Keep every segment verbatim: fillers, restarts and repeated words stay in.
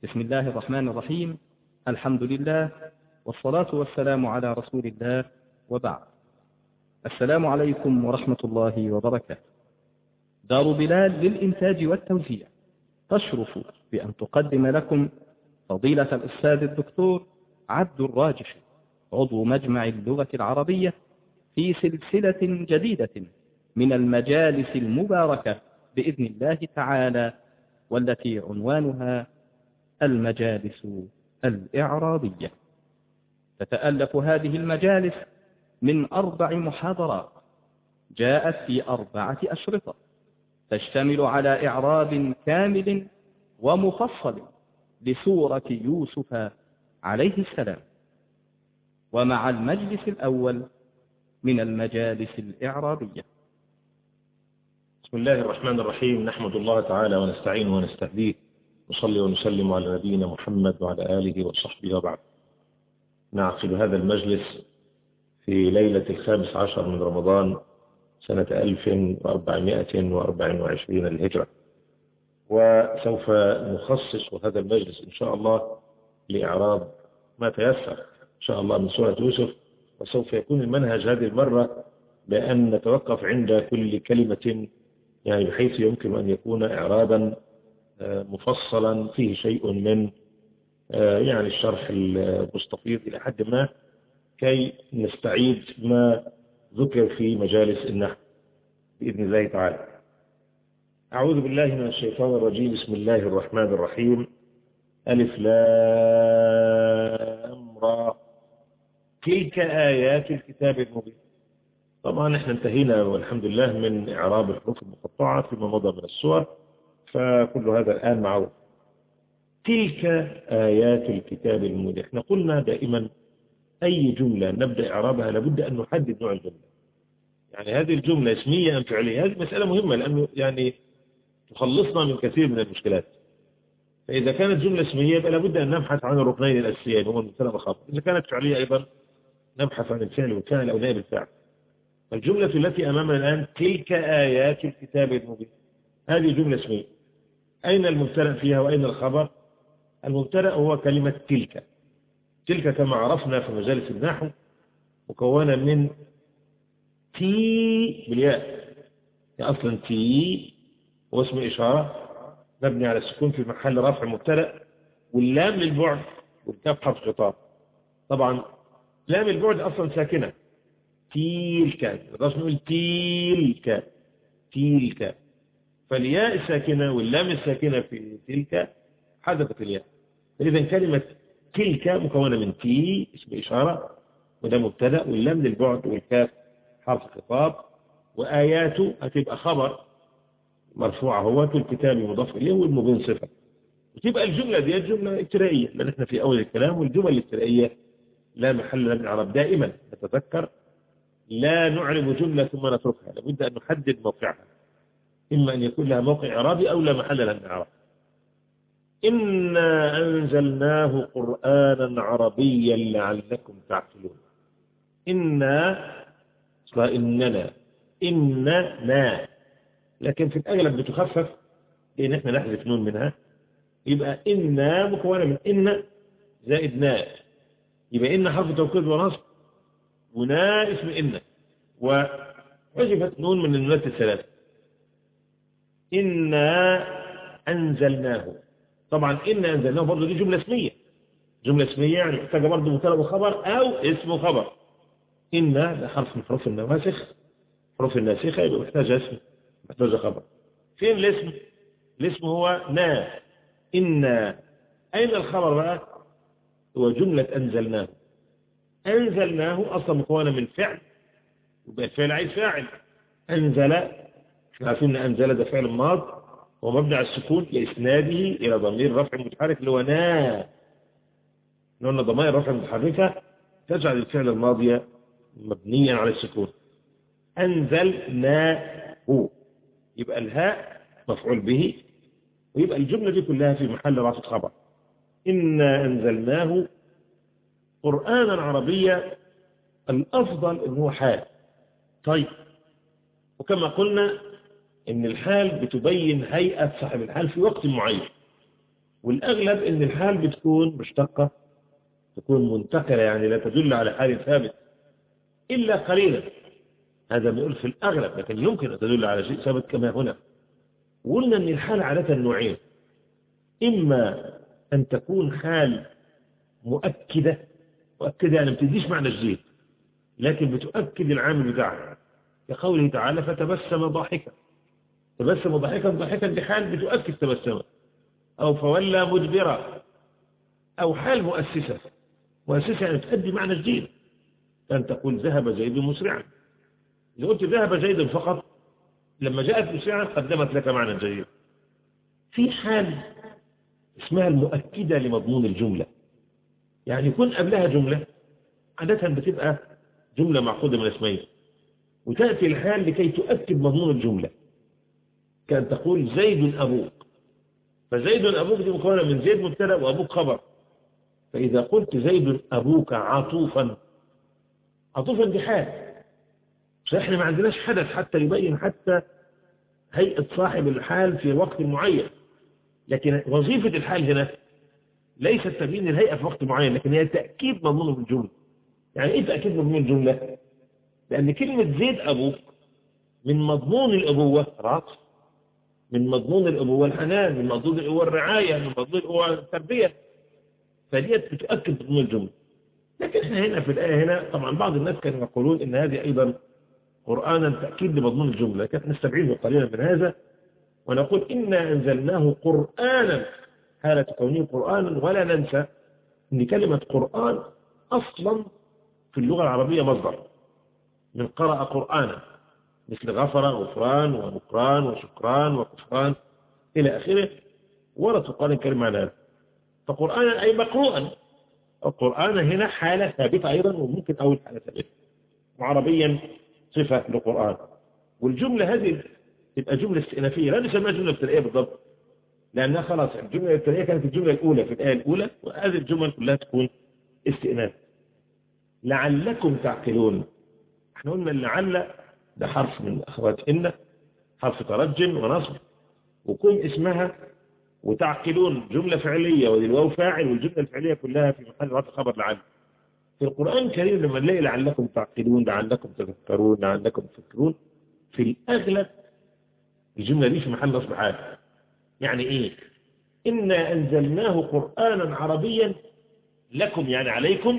بسم الله الرحمن الرحيم. الحمد لله والصلاة والسلام على رسول الله، وبعد. السلام عليكم ورحمة الله وبركاته. دار بلال للإنتاج والتوزيع تشرف بأن تقدم لكم فضيلة الأستاذ الدكتور عبد الراجح، عضو مجمع اللغة العربية، في سلسلة جديدة من المجالس المباركة بإذن الله تعالى، والتي عنوانها المجالس الإعرابية. تتألف هذه المجالس من أربع محاضرات جاءت في أربعة أشرطة، تشتمل على إعراب كامل ومفصل لسورة يوسف عليه السلام. ومع المجلس الأول من المجالس الإعرابية. بسم الله الرحمن الرحيم. نحمد الله تعالى ونستعينه ونستهديه، نصلي ونسلم على نبينا محمد وعلى آله وصحبه وبعد. نعقد هذا المجلس في ليلة الخامس عشر من رمضان سنة ألف وأربعمائة وأربعة وعشرين الهجرة، وسوف نخصص هذا المجلس إن شاء الله لإعراب ما تيسر إن شاء الله من سورة يوسف. وسوف يكون المنهج هذه المرة بأن نتوقف عند كل كلمة، يعني بحيث يمكن أن يكون إعرابا مفصلا فيه شيء من يعني الشرح المستفيض إلى حد ما، كي نستعيد ما ذكر في مجالس النحو بإذن الله تعالى. أعوذ بالله من الشيطان الرجيم. بسم الله الرحمن الرحيم. ألف لام را تلك آيات الكتاب المبين. طبعا احنا انتهينا والحمد لله من إعراب الحروف المقطعة فيما مضى من السور، فكل هذا الآن معروف. تلك آيات الكتاب المبين. احنا قلنا دائما أي جملة نبدأ إعرابها لابد أن نحدد نوع الجملة، يعني هذه الجملة اسمية أم فعلية. هذه مسألة مهمة لأنه يعني تخلصنا من كثير من المشكلات. فإذا كانت جملة اسمية يبقى لابد أن نبحث عن الركنين الأساسيين، هو المبتدأ والخبر. إذا كانت فعلية أيضا نبحث عن الفعل والفاعل أو نائب الفاعل. الجملة التي أمامنا الآن تلك آيات الكتاب المبين، هذه جملة اسمية. أين المبتدأ فيها وأين الخبر؟ المبتدأ هو كلمة تلك. تلك كما عرفنا في مجالس النحو مكونة من تي بالياء، أصلا تي هو اسم إشارة مبني على السكون في محل رفع مبتدأ، واللام للبعد والكاف حرف خطاب. طبعا لام البعد أصلا ساكنة، تلك نقدرش نقول تلك تلك، فالياء الساكنة واللام الساكنة في تلك حذفت الياء. فإذا كلمة تلك مكونة من تي اسم إشارة وده مبتدأ، واللام للبعد والكاف حرف خطاب، وآياته هتبقى خبر مرفوعة هو الكتاب مضاف إليه والمبين صفة. وتبقى الجملة دي جملة ابتدائية لأن احنا في أول الكلام، والجمل الابتدائية لا محل لها من الإعراب. دائما نتذكر لا نعرب جملة ثم نتركها، لابد أن نحدد موقعها، إما أن يكون لها موقع إعرابي أو لا محل لها من الإعراب. إنا أنزلناه قرآنا عربيا لعلكم تعقلون. إنا أصلا إننا إننا، لكن في الأغلب بتخفف لأن احنا نحذف نون منها، يبقى إنا مكونة من إن زائد نا، يبقى إن حرف توكيد ونصب، ونا اسم إن، وحذفت نون من النونات الثلاثة. إنا أنزلناه. طبعا إنا أنزلناه برضه دي جملة اسمية، جملة اسمية يعني محتاجة برضه مبتدأ وخبر أو اسم خبر. إن ده حرف من حروف النواسخ، حروف الناسخة، يبقى محتاج اسم محتاج خبر. فين الاسم؟ الاسم هو نا إنا. أين الخبر بقى؟ هو جملة أنزلناه. أنزلناه أصلا مكونة من فعل، يبقى الفعل عايز فاعل. أنزل، احنا عارفين أن أنزل ده فعل ماض ومبني على السكون لإسناده إلى ضمير رفع متحرك اللي هو نا. لأن ضمائر رفع متحركة تجعل الفعل الماضي مبنيا على السكون. أنزلناه، يبقى الهاء مفعول به، ويبقى الجملة دي كلها في محل رفع خبر. إنا أنزلناه قرآنا عربيا، الأفضل إنه حال. طيب، وكما قلنا إن الحال بتبين هيئة صاحب الحال في وقت معين. والأغلب إن الحال بتكون مشتقة، تكون منتقلة، يعني لا تدل على حال ثابت إلا قليلا. هذا بنقول في الأغلب، لكن يمكن أن تدل على شيء ثابت كما هنا. وقلنا أن الحال عادة نوعين: إما أن تكون حال مؤكدة، مؤكدة يعني ما بتديش معنى جديد لكن بتؤكد العامل بتاعها، كقوله تعالى فتبسم ضاحكا. تبسم ضاحكا، ضاحكا دي حال بتؤكد تبسم. أو فولى مدبرا، أو حال مؤسسة. مؤسسة يعني تؤدي معنى جديد، أن تقول ذهب زيد مسرعا. إذا قلت ذهب زيد فقط لما جاءت مسرعا قدمت لك معنى جيد. في حال اسمها المؤكدة لمضمون الجملة، يعني يكون قبلها جملة عادة بتبقى جملة معقودة من اسمين، وتأتي الحال لكي تؤكد مضمون الجملة، كأن تقول زيد أبوك. فزيد أبوك دي مكونة من زيد مبتدأ وأبوك خبر. فإذا قلت زيد أبوك عطوفا، عطوفا دي حال، فإحنا ما عندناش حدث حتى يبين حتى هيئة صاحب الحال في وقت معين، لكن وظيفة الحال هنا ليست تبيين الهيئة في وقت معين، لكن هي تأكيد مضمون الجملة. يعني إيه تأكيد مضمون الجملة؟ لأن كلمة زيد أبوك من مضمون الأبوة رأس، من مضمون الأبوة الحنان، من مضمون الأبوة الرعاية، من مضمون الأبوة التربية، فديت بتؤكد مضمون الجملة. لكن احنا هنا في الآية هنا طبعا بعض الناس كانوا يقولون إن هذه أيضا قرآنا تأكيد لمضمون الجملة، كانت نستبعده قليلا من هذا ونقول إنا أنزلناه قرآنا حالة كونه قرآنا. ولا ننسى أن كلمة قرآن أصلا في اللغة العربية مصدر من قرأ قرآنا، مثل غفر غفران ونكران وشكران وكفران إلى آخره، ورد في القرآن الكريم معنى هذا. فقرآنا أي مقروءا. القرآن هنا حالة ثابتة أيضا، وممكن أول حالة ثابتة، وعربيا صفة للقرآن. والجملة هذه تبقى جملة استئنافية، لا نسميها جملة ابتدائية بالضبط، لأنها خلاص الجملة الابتدائية كانت الجملة الأولى في الآية الأولى، وهذه الجمل كلها تكون استئناف. لعلكم تعقلون. احنا قلنا لعل ده حرف من أخوات إن، حرف ترج ونصب، وكون اسمها، وتعقلون جملة فعلية والواو فاعل، والجملة الفعلية كلها في محل رفع خبر لعل. في القرآن الكريم لما نلاقي لعلكم تعقلون، لعلكم تذكرون، لعلكم تفكرون، في الأغلب الجملة دي في محل نصب حال. يعني إيه؟ إنا أنزلناه قرآنا عربيا لكم، يعني عليكم،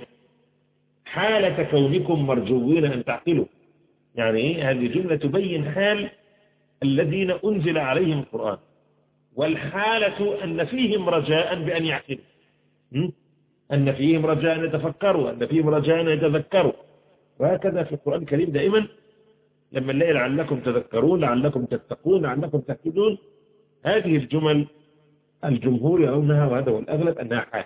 حالة كونكم مرجوين أن تعقلوا. يعني إيه؟ هذه جملة تبين حال الذين أنزل عليهم القرآن، والحالة أن فيهم رجاء بأن يعقلوا، أن فيهم رجاء أن يتفكروا، أن فيهم رجاء أن يتذكروا. وهكذا في القرآن الكريم دائما لما نلاقي لعلكم تذكرون، لعلكم تتقون، لعلكم تهتدون، هذه الجمل الجمهور يرونها، وهذا هو الأغلب، أنها حال.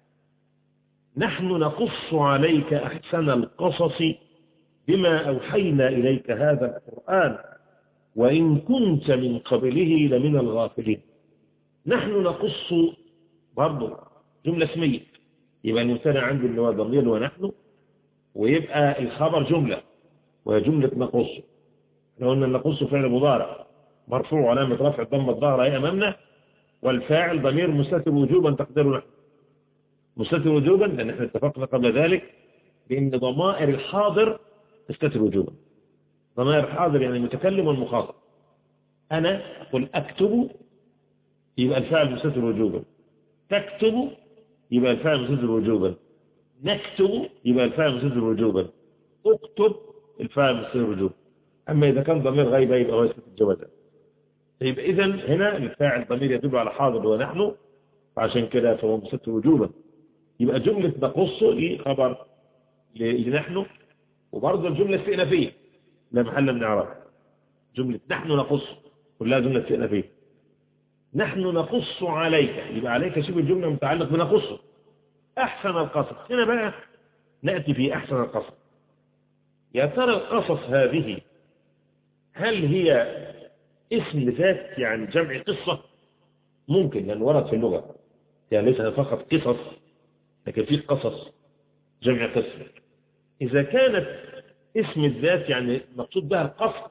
نحن نقص عليك أحسن القصص بما أوحينا إليك هذا القرآن وإن كنت من قبله لمن الغافلين. نحن نقص برضو جملة اسمية، يبقى المبتدأ عندي اللي هو ضمير ونحن، ويبقى الخبر جملة وهي جملة نقص. احنا قلنا نقص فعل مضارع مرفوع علامة رفع الضمة الظاهرة هي أمامنا، والفاعل ضمير مستتر وجوبا تقديره نحن. مستتر وجوبا لأن احنا اتفقنا قبل ذلك بأن ضمائر الحاضر تستتر وجوبا. ضمائر الحاضر يعني المتكلم والمخاطب. أنا أقول أكتب يبقى الفاعل مستتر وجوبا، تكتب يبقى الفاعل مستتر وجوبا، نكتب يبقى الفاعل مستتر وجوبا، اكتب الفاعل مستتر وجوبا. أما إذا كان ضمير غيبة يبقى هو يستتر جوازا. يبقى إذن هنا الفاعل ضمير يدل على حاضر ونحن، فعشان كده فهو مستتر وجوبا. يبقى جملة نقص دي خبر لنحن، وبرضه الجملة استئنافية لا محل من إعراب. جملة نحن نقص كلها جملة استئنافية. نحن نقص عليك، يبقى عليك شبه الجملة متعلق بنقص أحسن القصص. هنا بقى نأتي في أحسن القصص. يا ترى القصص هذه هل هي اسم ذات يعني جمع قصة؟ ممكن، لأن ورد في اللغة يعني ليس فقط قصص، لكن في قصص جمع قصة. إذا كانت اسم الذات يعني مقصود بها القصص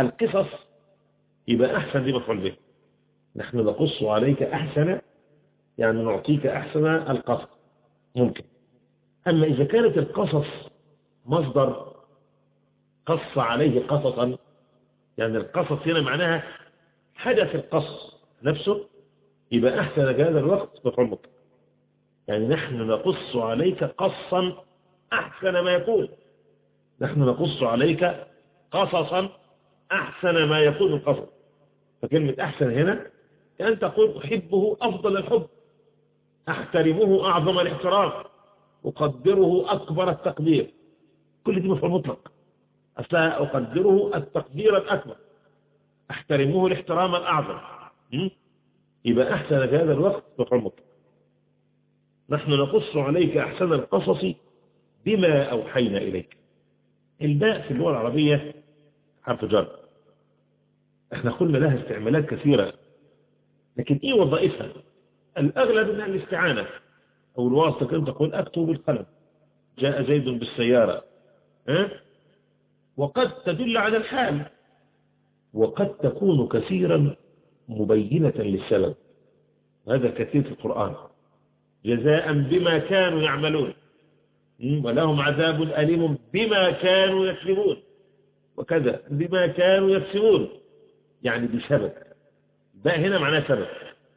القصص، يبقى أحسن دي مفعول به. نحن نقص عليك أحسن يعني نعطيك أحسن القصص ممكن. أما إذا كانت القصص مصدر قص عليه قصصا، يعني القصص هنا معناها حدث القص نفسه، يبقى أحسن هذا الوقت مفعول مطلق. يعني نحن نقص عليك قصا أحسن ما يكون، نحن نقص عليك قصصا أحسن ما يكون القصص. فكلمة أحسن هنا يعني تقول أحبه أفضل الحب، أحترمه أعظم الاحترام، أقدره أكبر التقدير. كل دي مفعول مطلق، أصلها أقدره التقدير الأكبر، أحترمه الاحترام الأعظم. يبقى أحسن في هذا الوقت مفعول مطلق. نحن نقص عليك أحسن القصص بما أوحينا إليك. الباء في اللغة العربية حرف جر، احنا قلنا لها استعمالات كثيرة، لكن ايه وظائفها؟ الأغلب انها الاستعانة أو الواسطة. كنت تقول أكتب بالقلم، جاء زيد بالسيارة، ها؟ وقد تدل على الحال، وقد تكون كثيرا مبينة للسبب، وهذا كثير في القرآن. جزاء بما كانوا يعملون ولهم عذاب أليم بما كانوا يكذبون، وكذا بما كانوا يكسبون، يعني بسبب. باء هنا معناه سبب.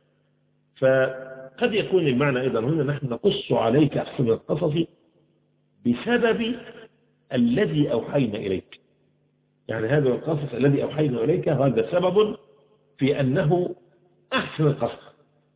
فقد يكون المعنى أيضا هنا نحن نقص عليك أحسن القصص بسبب الذي أوحينا إليك. يعني هذا القصص الذي أوحينا إليك هذا سبب في أنه أحسن القصص.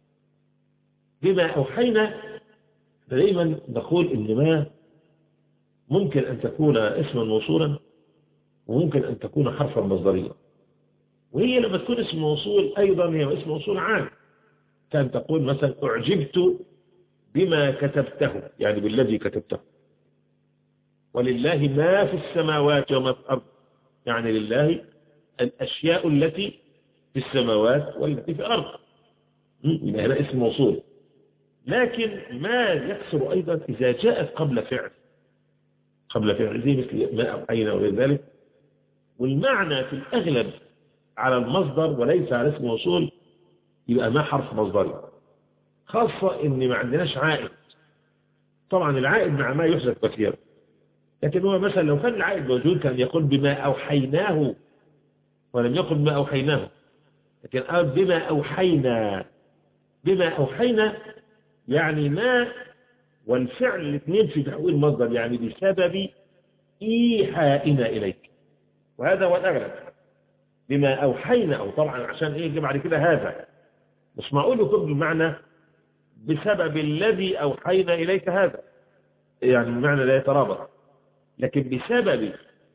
بما أوحينا دائما نقول إن ما ممكن أن تكون اسما موصولا، وممكن أن تكون حرفا مصدريا. وهي لما تكون اسم موصول أيضا هي اسم موصول عام. كان تقول مثلا أعجبت بما كتبته، يعني بالذي كتبته. ولله ما في السماوات وما في الأرض، يعني لله الأشياء التي في السماوات والتي في الأرض. هذا اسم موصول. لكن ما يكسر أيضا إذا جاءت قبل فعل، قبل فعل زي مثل ما أوحينا وغير ذلك، والمعنى في الأغلب على المصدر وليس على اسم موصول، يبقى ما حرف مصدري، خاصة إن ما عندناش عائد. طبعا العائد مع ما يحذف كثيرا، لكن هو مثلا لو كان العائد موجود كان يقول بما أوحيناه، ولم يقل بما أوحيناه، لكن قال بما أوحينا. بما أوحينا يعني ما والفعل الاثنين في تحويل مصدر، يعني بسبب إيحائنا إليك، وهذا هو الأغلب. بما أوحينا، أو طبعا عشان إيه يجي بعد كده هذا، مش معقول يكون بالمعنى بسبب الذي أوحينا إليك هذا، يعني المعنى لا يترابط، لكن بسبب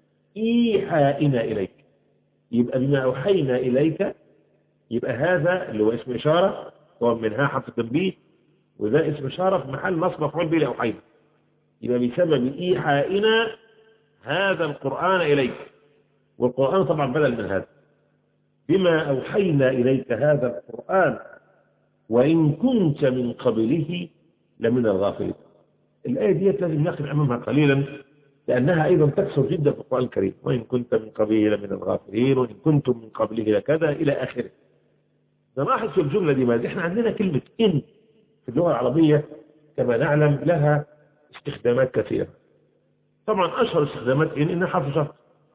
إيحائنا إليك. يبقى بما أوحينا إليك، يبقى هذا اللي هو اسم إشارة ومنها حرف تنبيه، وذا اسم إشارة في محل نصب مفعول به لأوحينا. يبقى بسبب إيحائنا هذا القرآن إليك، والقرآن طبعا بدل من هذا. بما أوحينا إليك هذا القرآن وإن كنت من قبله لمن الغافلين. الآية دي لازم نقف أمامها قليلا، لأنها أيضا تكثر جدا في القرآن الكريم. وإن كنت من قبله لمن الغافلين، وإن كنتم من قبله لكذا إلى آخره. نلاحظ في الجملة دي ماذا؟ إحنا عندنا كلمة إن في اللغة العربية كما نعلم لها استخدامات كثيرة. طبعا أشهر استخدامات إن إنها حرف شرط.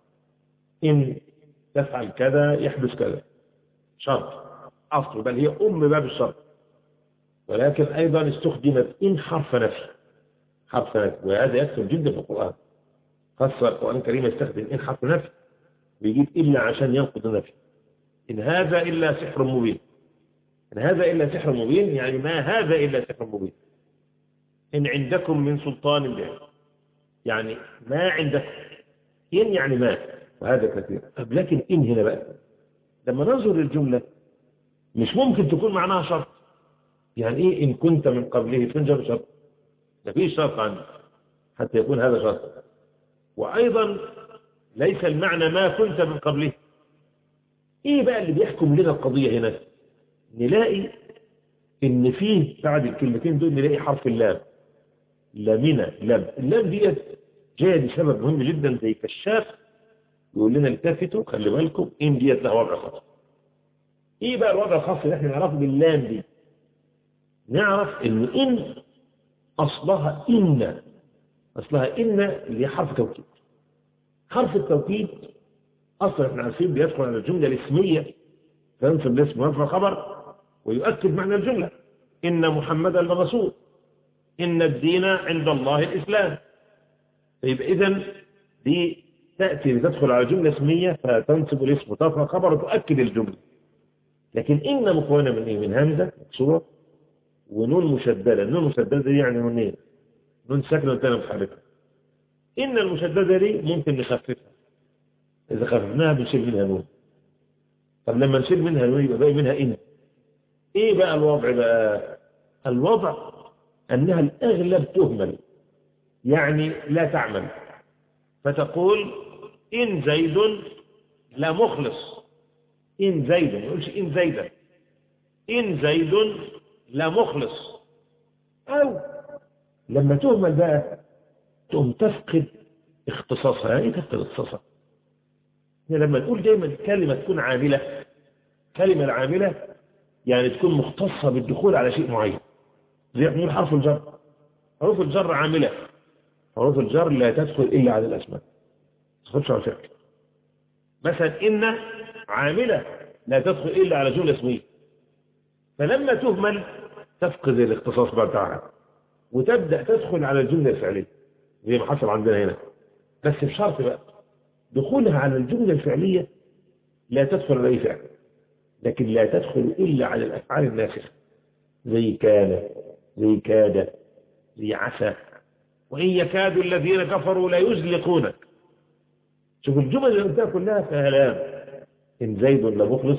إن تفعل كذا يحدث كذا، شرط أصل، بل هي أم باب الشرط. ولكن أيضا استخدمت إن حرف نفي، حرف نفي، وهذا يكثر جدا في القرآن. خاصة القرآن الكريم يستخدم إن حرف نفي، بيجيب إلا عشان ينقض النفي. إن هذا إلا سحر مبين. إن هذا إلا سحر مبين يعني ما هذا إلا سحر مبين. إن عندكم من سلطان به، يعني ما عندكم. إن يعني ما، وهذا كثير. طب لكن إن هنا بقى لما ننظر للجملة مش ممكن تكون معناها شرط. يعني إيه إن كنت من قبله فنجر شرط؟ ما فيش شرط عنه حتى يكون هذا شرط. وأيضا ليس المعنى ما كنت من قبله. إيه بقى اللي بيحكم لنا القضية هنا؟ نلاقي إن فيه بعد الكلمتين دول نلاقي حرف اللام، لامنة لام. اللام دي جاية لسبب مهم جدا زي كشاف يقول لنا التفتوا خلي بالكم إن ديت لها وضع خاص. إيه بقى الوضع الخاص اللي احنا نعرفه باللام دي؟ نعرف إن إن أصلها إن أصلها إن اللي هي حرف توكيد. حرف التوكيد أصلا احنا عارفين بيدخل على الجملة الاسمية فينصب الاسم ويرفع الخبر ويؤكد معنى الجملة. إن محمدا لرسول، إن الدين عند الله الإسلام. فيبقى إذن دي تأتي لتدخل على جملة اسمية فتنصب الاسم وترفع الخبر وتؤكد الجملة. لكن إن مكونة من إيه؟ من همزة مكسورة ونون مشددة. النون مشددة دي يعني نونين، نون ساكنة والتانية متحركة. إن المشددة دي ممكن نخففها، إذا خففناها بنشيل منها نون. طب لما نشيل منها نون يبقى باقي منها إن. إيه بقى الوضع بقى؟ الوضع أنها الأغلب تهمل، يعني لا تعمل. فتقول إن زيد لا مخلص. إن زيد، ما يقولش إن زيدا. إن زيد لا مخلص. أو لما تهمل بقى تقوم تفقد اختصاصها. يعني إيه تفقد اختصاصها؟ يعني لما نقول دايما كلمة تكون عاملة، كلمة العاملة يعني تكون مختصة بالدخول على شيء معين. زي نقول حرف الجر، حروف الجر عاملة. حروف الجر لا تدخل إلا على الأسماء، ما تدخلش على الفعل. مثلا إن عاملة لا تدخل إلا على جملة اسمية. فلما تهمل تفقد الاختصاص بتاعها وتبدأ تدخل على الجملة الفعلية زي ما حصل عندنا هنا. بس بشرط بقى دخولها على الجملة الفعلية لا تدخل على أي فعل، لكن لا تدخل إلا على الأفعال الناسخة زي كان، زي كاد، زي عسى. وإن يكاد الذين كفروا لا يزلقونك. شوف الجمل اللي قلتها كلها فيها لام. إن زيد لمخلص،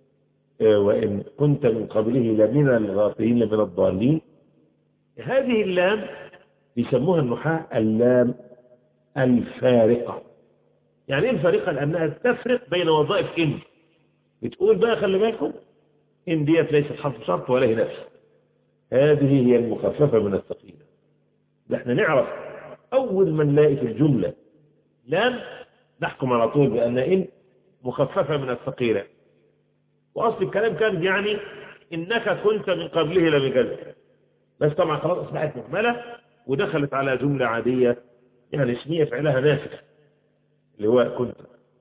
وإن كنت من قبله لمن الغافلين لمن الضالين. هذه اللام يسموها النحاة اللام الفارقة. يعني ايه الفارقة؟ لأنها تفرق بين وظائف إن. بتقول بقى خلي بالكم إن ديت ليست حرف شرط ولا هي نفس. هذه هي المخففة من الثقيلة. احنا نعرف أول ما نلاقي في الجملة لام نحكم على طول بأن إن مخففة من الثقيلة. وأصل الكلام كان يعني إنك كنت من قبله لم كذا، بس طبعا خلاص أصبحت مهملة ودخلت على جملة عادية يعني اسمية فعلها ناسخ اللي هو كنت.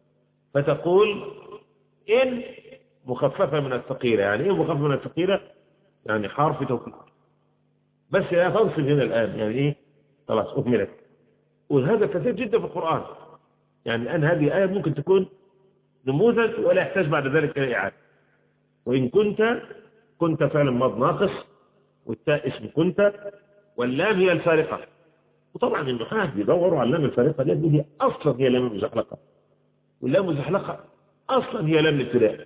فتقول إن مخففة من الثقيلة. يعني إيه مخففة من الثقيلة؟ يعني حرف توكيد بس لا تنصب هنا الآن. يعني إيه؟ خلاص أكملت. وهذا كثير جدا في القرآن. يعني الآن هذه آية ممكن تكون نموذج ولا يحتاج بعد ذلك إلى إعادة. وإن كنت، كنت فعلا ماض ناقص، والتاء اسم كنت، واللام هي الفارقة. وطبعا النحاة بيدوروا على اللام الفارقة دي، دي أصلا هي لام المزحلقة، واللام المزحلقة أصلا هي لام الابتداء.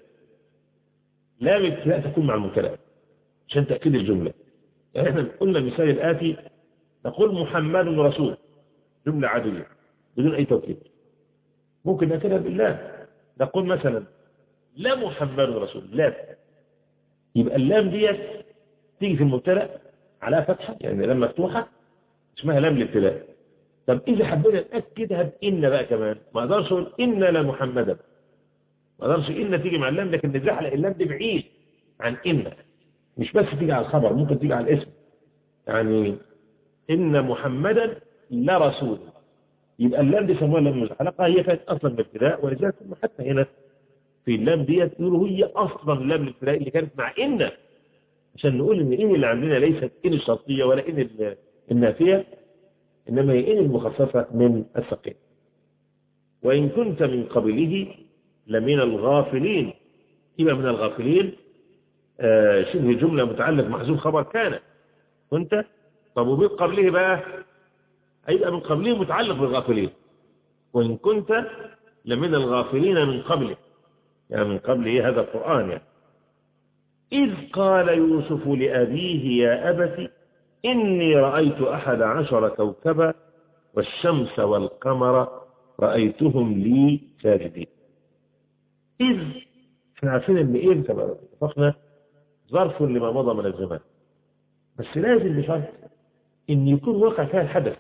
لام الابتداء تكون مع المبتدأ عشان تأكيد الجملة. يعني احنا قلنا المثال الآتي نقول محمد رسول، جملة عادية بدون أي توكيد. ممكن نأكدها باللام، نقول مثلا لا محمد رسول، لا. يبقى اللام ديت تيجي في المبتدأ على فتحة، يعني لام مفتوحة اسمها لام الابتداء. طب إذا حبينا نأكدها بإن بقى كمان، ما أقدرش أقول إن لا محمدا، ما أقدرش إن تيجي مع اللام، لكن نزحلق اللام دي بعيد عن إن. مش بس تيجي على الخبر، ممكن تيجي على الاسم. يعني إن محمدا لرسول، يبقى اللام دي سموها لام المزحلقة، هي كانت أصلا الابتداء. ولذلك حتى هنا في اللام ديت يقولوا هي أصلا اللام الابتداء اللي كانت مع إن، عشان نقول إن إن اللي عندنا ليست إن الشرطية ولا إن النافية، إنما هي إن المخففة من الثقيل. وإن كنت من قبله لمن الغافلين، يبقى من الغافلين آه شبه جملة متعلق محذوف خبر كان كنت. طب ومن قبله بقى هيبقى من قبله متعلق بالغافلين. وإن كنت لمن الغافلين من قبله، يعني من قبل إيه؟ هذا القرآن. يعني إذ قال يوسف لأبيه يا أبت إني رأيت أحد عشر كوكبا والشمس والقمر رأيتهم لي ساجدين. إذ احنا عارفين إن إيه كما اتفقنا ظرف لما مضى من الزمان، بس لازم بشرط إن يكون واقع فيها الحدث.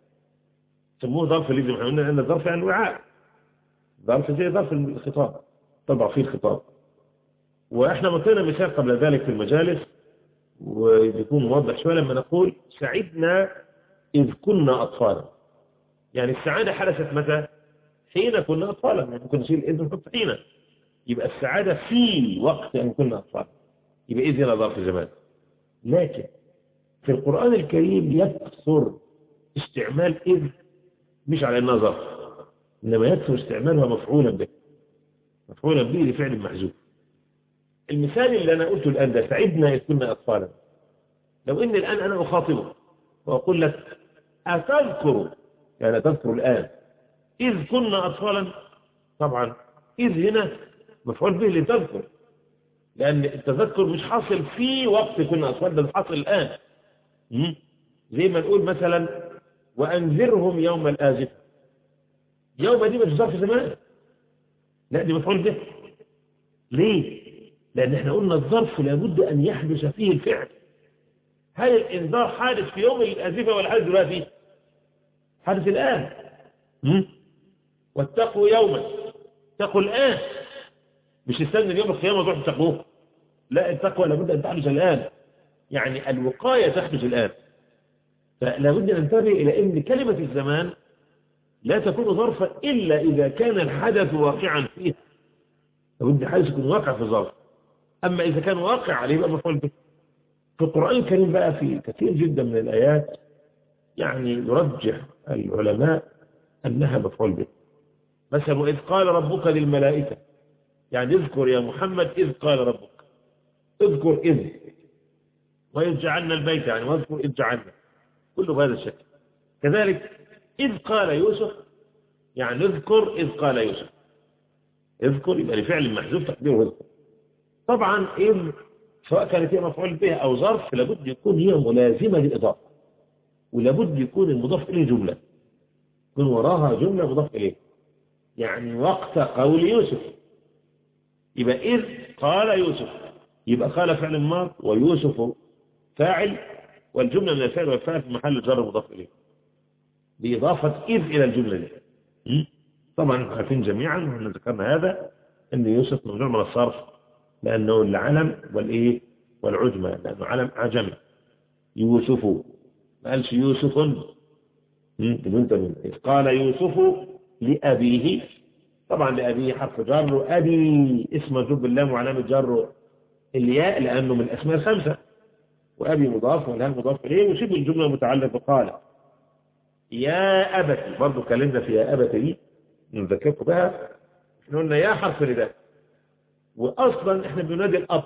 سموه ظرف لازم. احنا قلنا أن الظرف يعني وعاء، ظرف زي ظرف الخطاب طبعا فيه الخطاب. وإحنا مثلنا مثال قبل ذلك في المجالس ويكون موضح شوية لما نقول سعدنا إذ كنا أطفالا. يعني السعادة حدثت متى؟ حين كنا أطفالا. ممكن نشيل إذ ونحط حين، يبقى السعادة في وقت أن كنا أطفالا، يبقى إذ هنا ظرف زمان. لكن في القرآن الكريم يكثر استعمال إذ مش على أنها ظرف، إنما يكثر استعمالها مفعولا به، مفعولا به لفعل محذوف. المثال اللي أنا قلته الآن ده سعدنا إذ كنا أطفالا، لو إن الآن أنا أخاطبه وأقول لك أتذكر، يعني تذكر الآن إذ كنا أطفالا، طبعا إذ هنا مفعول به لتذكر، لأن التذكر مش حاصل في وقت كنا أطفال، ده حاصل الآن. زي ما نقول مثلا وأنذرهم يوم الآزفة، يوم دي مش ظرف زمان، لا دي مفعول به. ليه؟ لأن احنا قلنا الظرف لابد أن يحدث فيه الفعل. هل الإنذار حادث في يوم الآزفة ولا حادث دلوقتي؟ حادث الآن. واتقوا يوما، اتقوا الآن، مش استنى اليوم القيامة تروح تتقوه، لا التقوى لابد أن تحدث الآن، يعني الوقاية تحدث الآن. فلابد أن ننتبه إلى أن كلمة الزمان لا تكون ظرفا إلا إذا كان الحدث واقعا فيها، لابد الحدث يكون واقع في الظرف. أما إذا كان واقع عليه يبقى مفعول به. في القرآن الكريم بقى في كثير جدا من الآيات يعني يرجح العلماء أنها مفعول به. مثلا وإذ قال ربك للملائكة، يعني اذكر يا محمد إذ قال ربك، اذكر إذ، وإذ جعلنا البيت، يعني واذكر إذ جعلنا، كله بهذا الشكل. كذلك إذ قال يوسف، يعني اذكر إذ قال يوسف، اذكر يبقى لفعل محذوف تقديره اذكر. طبعا إذ سواء كانت هي مفعول بها أو ظرف لابد يكون هي ملازمة للإضافة، ولابد يكون المضاف إليه جملة، يكون وراها جملة مضاف إليه. يعني وقت قول يوسف، يبقى إذ قال يوسف، يبقى قال فعل ماض ويوسف فاعل، والجملة من الفعل والفاعل في محل جر مضاف إليه بإضافة إذ إلى الجملة دي. طبعا عارفين جميعا وإحنا ذكرنا هذا أن يوسف ممنوع من الصرف، لأنه العلم والإيه والعجمة، لأنه علم عجمي. يوسف ما قالش يوسف، إذ قال يوسف لأبيه، طبعا لأبيه حرف جر، أبي اسم مجرور باللام وعلامة جر الياء لأنه من الأسماء الخمسة، وأبي مضاف والهاء مضاف إليه، وشبه الجملة متعلقة بقال يا أبتي. برضو كلمنا في يا أبتي نذكركم بها، احنا قلنا يا حرف نداء، وأصلا احنا بننادي الأب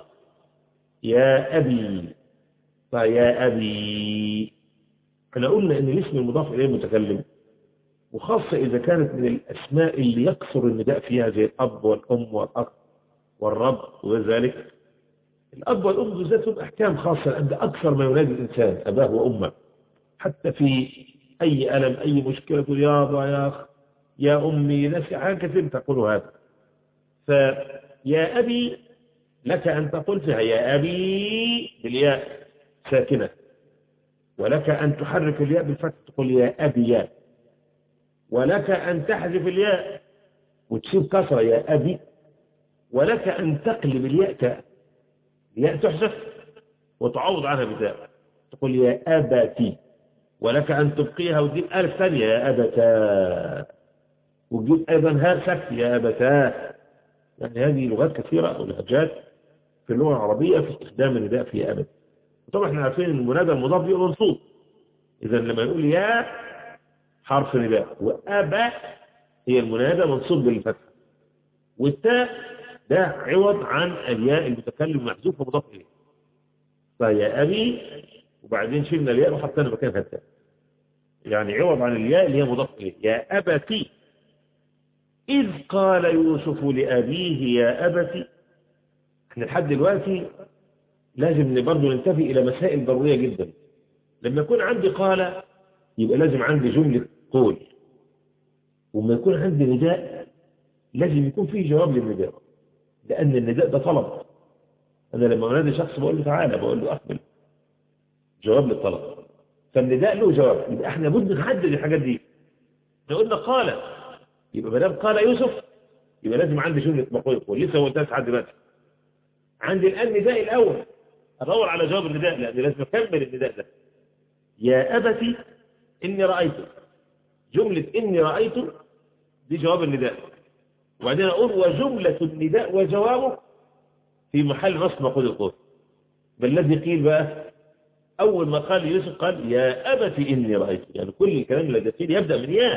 يا أبي، فيا أبي. احنا قلنا ان الاسم المضاف إليه المتكلم، وخاصة إذا كانت من الأسماء اللي يكثر النداء فيها زي الأب والأم والأخ والرب وذلك. الأب والأم بالذات لهم أحكام خاصة عند أكثر ما ينادي الإنسان أباه وأمه، حتى في أي ألم أي مشكلة تقول يا أبا يا أخ يا أمي، ناس حاجة كثير تقولوا هذا. فيا أبي لك أن تقول فيها يا أبي بالياء ساكنة، ولك أن تحرك الياء بالفتح تقول يا أبي يا، ولك أن تحذف الياء وتشيل كسرة يا أبي، ولك أن تقلب الياء تاء، الياء تحذف وتعوض عنها بتاء تقول يا أبتي، ولك أن تبقيها وتجيب ألف ثانية يا أبتا، وتجيب أيضا هاء سكت يا أبتا. يعني هذه لغات كثيرة أو لهجات في اللغة العربية في استخدام النداء في أبد. وطبعا احنا عارفين ان المنادى المضاف يبقى منصوب، إذا لما يقول يا حرف نداء وأبا هي المنادى منصوب بالفتح، والتاء ده عوض عن الياء المتكلم محذوف ومضاف إليه. فيا أبي وبعدين شلنا الياء وحطينا مكانها التاء، يعني عوض عن الياء اللي هي مضاف إليه يا أبتي. إذ قال يوسف لأبيه يا أبتي. احنا لحد دلوقتي لازم برضه ننتبه إلى مسائل ضرورية جدا. لما يكون عندي قال يبقى لازم عندي جملة قول، وما يكون عندي نداء لازم يكون فيه جواب للنداء، لأن النداء ده طلب. أنا لما أنادي شخص بقول له تعالى، بقول له أقبل، جواب للطلب. فالنداء له جواب، يبقى احنا بد نحدد الحاجات دي. لو قلنا قال يبقى ما دام قال يوسف يبقى لازم عندي جملة مقول يقول، لسه هو ده لحد دلوقتي. عندي الآن نداء الأول أدور على جواب النداء، لأن لازم أكمل النداء ده. يا أبتي إني رأيت، جملة إني رأيت دي جواب النداء، وبعدين أقول وجملة النداء وجوابه في محل نصب مفعول القول. بل الذي قيل بقى أول ما قال يوسف قال يا أبتي إني رأيت، يعني كل الكلام الذي قيل يبدأ من يا.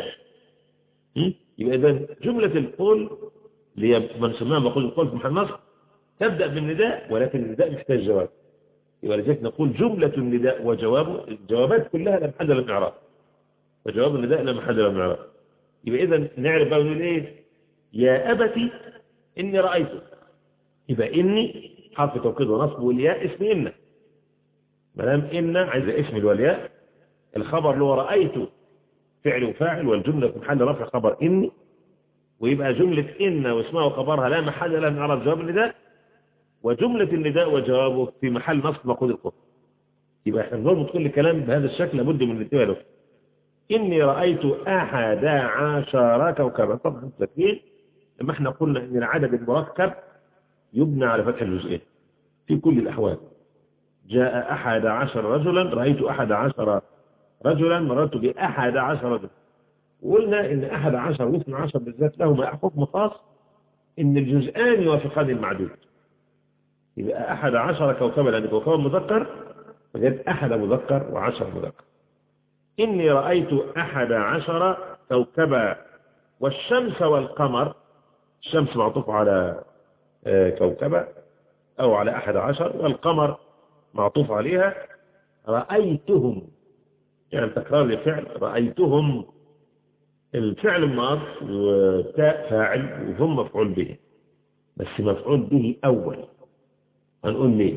يبقى إذن جملة القول اللي من سماها مفعول القول في محل نصب تبدأ بالنداء، ولكن النداء محتاج جواب. يبقى لذلك نقول جملة النداء وجوابه، الجوابات كلها لا محل لها من إعراب، وجواب النداء لا محل له من إعراب. يبقى إذن نعرف بقى ونقول إيه؟ يا أبتي إني رأيت، يبقى إني حرف توكيد ونصب، والياء اسم إن، ما دام إن عايز اسم الوالياء. الخبر اللي هو رأيت فعل وفاعل، والجملة في محل رفع خبر إني، ويبقى جملة إن واسمها وخبرها لا محل لها من إعراب جواب النداء، وجملة النداء وجوابه في محل نصب مفعول القول. يبقى احنا بنربط كل كلام بهذا الشكل، لابد من الانتباه له. إني رأيت أحد عشر كوكبا. طبعا تكوين لما احنا قلنا إن العدد المركب يبنى على فتح الجزئين في كل الأحوال. جاء أحد عشر رجلا، رأيت أحد عشر رجلا، مررت بأحد عشر رجلا. وقلنا إن أحد عشر واثنى عشر بالذات لهما حكم خاص، إن الجزئان يوافقان المعدود. يبقى أحد عشر كوكبا لأن كوكبا مذكر، فجد أحد مذكر وعشر مذكر. إني رأيت أحد عشر كوكبا والشمس والقمر، الشمس معطوف على كوكبا أو على أحد عشر، والقمر معطوف عليها. رأيتهم يعني تكرار لفعل رأيتهم، الفعل الماض وتاء فاعل وهم مفعول به، بس مفعول به أول. هنقول ليه؟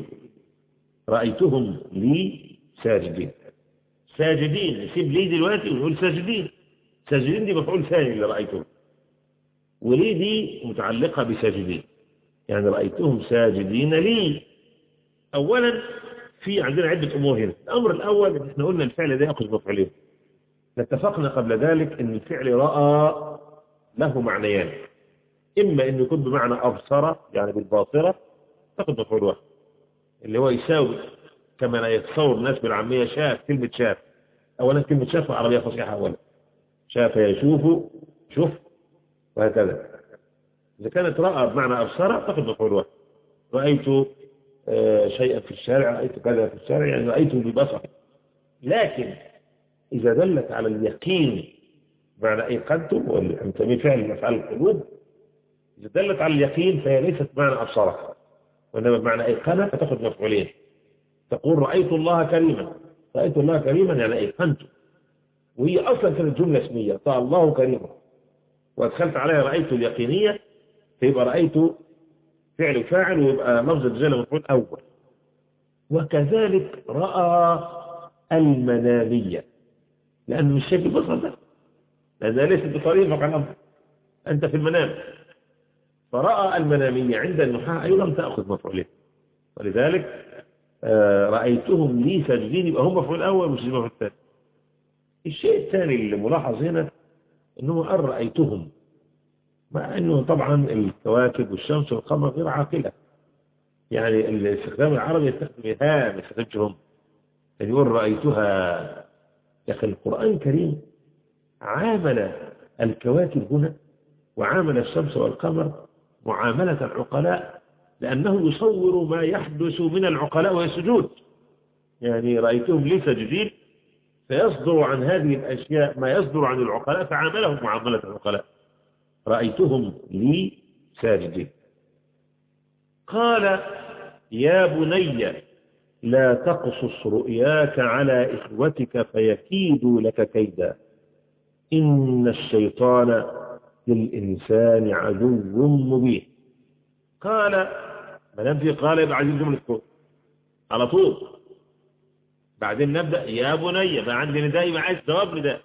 رأيتهم لي ساجدين، ساجدين نسيب لي دلوقتي ونقول ساجدين. ساجدين دي مفعول ثاني اللي رأيتهم، ولي دي متعلقة بساجدين، يعني رأيتهم ساجدين لي. أولا في عندنا عدة أمور هنا. الأمر الأول إن احنا قلنا الفعل ده يأخذ مفعولين. اتفقنا قبل ذلك إن الفعل رأى له معنيان، إما إنه يكون بمعنى أبصر يعني بالباصرة تأخذ مفعول واحد، اللي هو يساوي كما لا يتصور الناس بالعامية شاف. كلمة شاف أولا كلمة شاف عربية فصيحة، أولا شاف يشوف شوف وهكذا. إذا كانت رأى بمعنى أبصر تأخذ مفعول واحد. رأيت شيئا في الشارع، رأيت كذا في الشارع، يعني رأيته ببصر. لكن إذا دلت على اليقين معنى أيقنته، واللي نسميه فعل من أفعال القلوب، إذا دلت على اليقين فهي ليست بمعنى أبصره، وإنما بمعنى أيقنة، فتأخذ مفعولين. تقول رأيت الله كريما، رأيت الله كريما يعني أيقنته، وهي أصلا كانت جملة اسمية، طال الله كريما، وأدخلت عليها رأيت اليقينية، فيبقى رأيت فعل وفاعل، ويبقى لفظ الجلالة مفعول أول. وكذلك رأى المنامية، لأنه مش شايف البصر ده، لأنها ليست بطريقك عن أمر، أنت في المنام. فرأى المنامية عند النحاة أيضا تأخذ مفعولين، ولذلك رأيتهم لي ساجدين، يبقى هم مفعول أول مش مفعول الثاني. الشيء الثاني اللي ملاحظ هنا أنه قال رأيتهم، مع أنه طبعا الكواكب والشمس والقمر غير عاقلة، يعني الاستخدام العربي يستخدم ها ما يستخدمش هم، يعني يقول رأيتها. يا أخي القرآن الكريم عامل الكواكب هنا وعامل الشمس والقمر معاملة العقلاء، لأنه يصور ما يحدث من العقلاء ويسجود. يعني رأيتهم لي ساجدين، فيصدر عن هذه الأشياء ما يصدر عن العقلاء، فعاملهم معاملة العقلاء. رأيتهم لي ساجدين. قال يا بني لا تقصص رؤياك على إخوتك فيكيدوا لك كيدا إن الشيطان للإنسان عدو مبين. قال ما دام في قال يبقى عايزين جملة كون على طول، بعدين نبدأ يا بني، بقى عندي نداء يبقى عايز جواب نداء.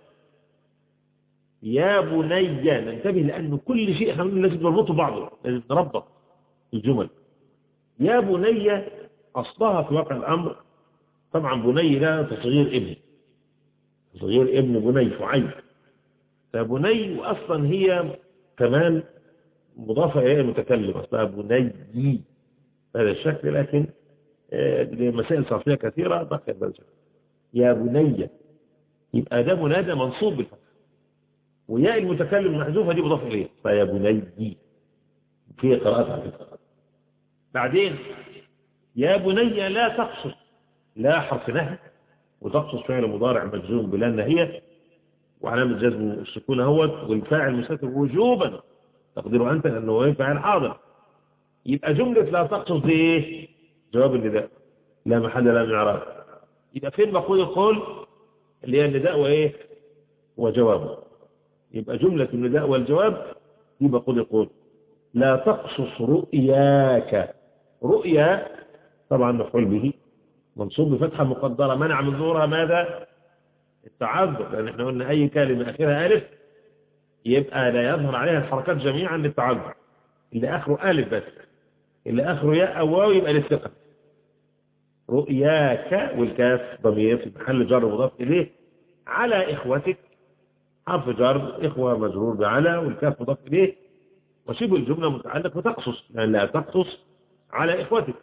يا بني ننتبه، لأنه كل شيء احنا لازم نربطه بعضه، لازم نربط الجمل. يا بني أصلها في واقع الأمر طبعا بني ده تصغير ابن، تصغير ابن بني فعيل، فبني وأصلا هي كمان مضافة إلى المتكلم، أصلها بني هذا الشكل، لكن لمسائل صرفية كثيرة بقي البلجة. يا بني، يبقى ده منادى منصوب بالفتح، وياء المتكلم المحذوفة دي مضاف إليه، فيا بني في قراءات على فكرة. بعدين يا بني لا تقصص، لا حرف نهي، وتقصص فعل مضارع مجزوم بلا النهية وعلامة جزم السكون اهوت، والفاعل مستتر وجوبا تقديره أنت لأنه هو فاعل حاضر. يبقى جملة لا تقصص دي إيه؟ جواب النداء لا محل لا من إعراب. يبقى فين مقول القول اللي هي النداء وإيه وجوابه؟ يبقى جملة النداء والجواب دي مقول القول. لا تقصص رؤياك، رؤيا طبعا مفعول به منصوب بفتحة مقدرة منع من ظهورها ماذا؟ التعذر، لأن احنا قلنا أي كلمة آخرها ألف يبقى لا يظهر عليها الحركات جميعا للتعذر. اللي آخره ألف بس، اللي آخره ياء أو واو يبقى للثقة. رؤياك والكاف ضمير في محل جر مضاف إليه، على إخوتك حرف جر إخوة مجرور بعلى، والكاف مضاف إليه، وشبه الجملة متعلق بتقصص لأن لا تقصص على إخوتك.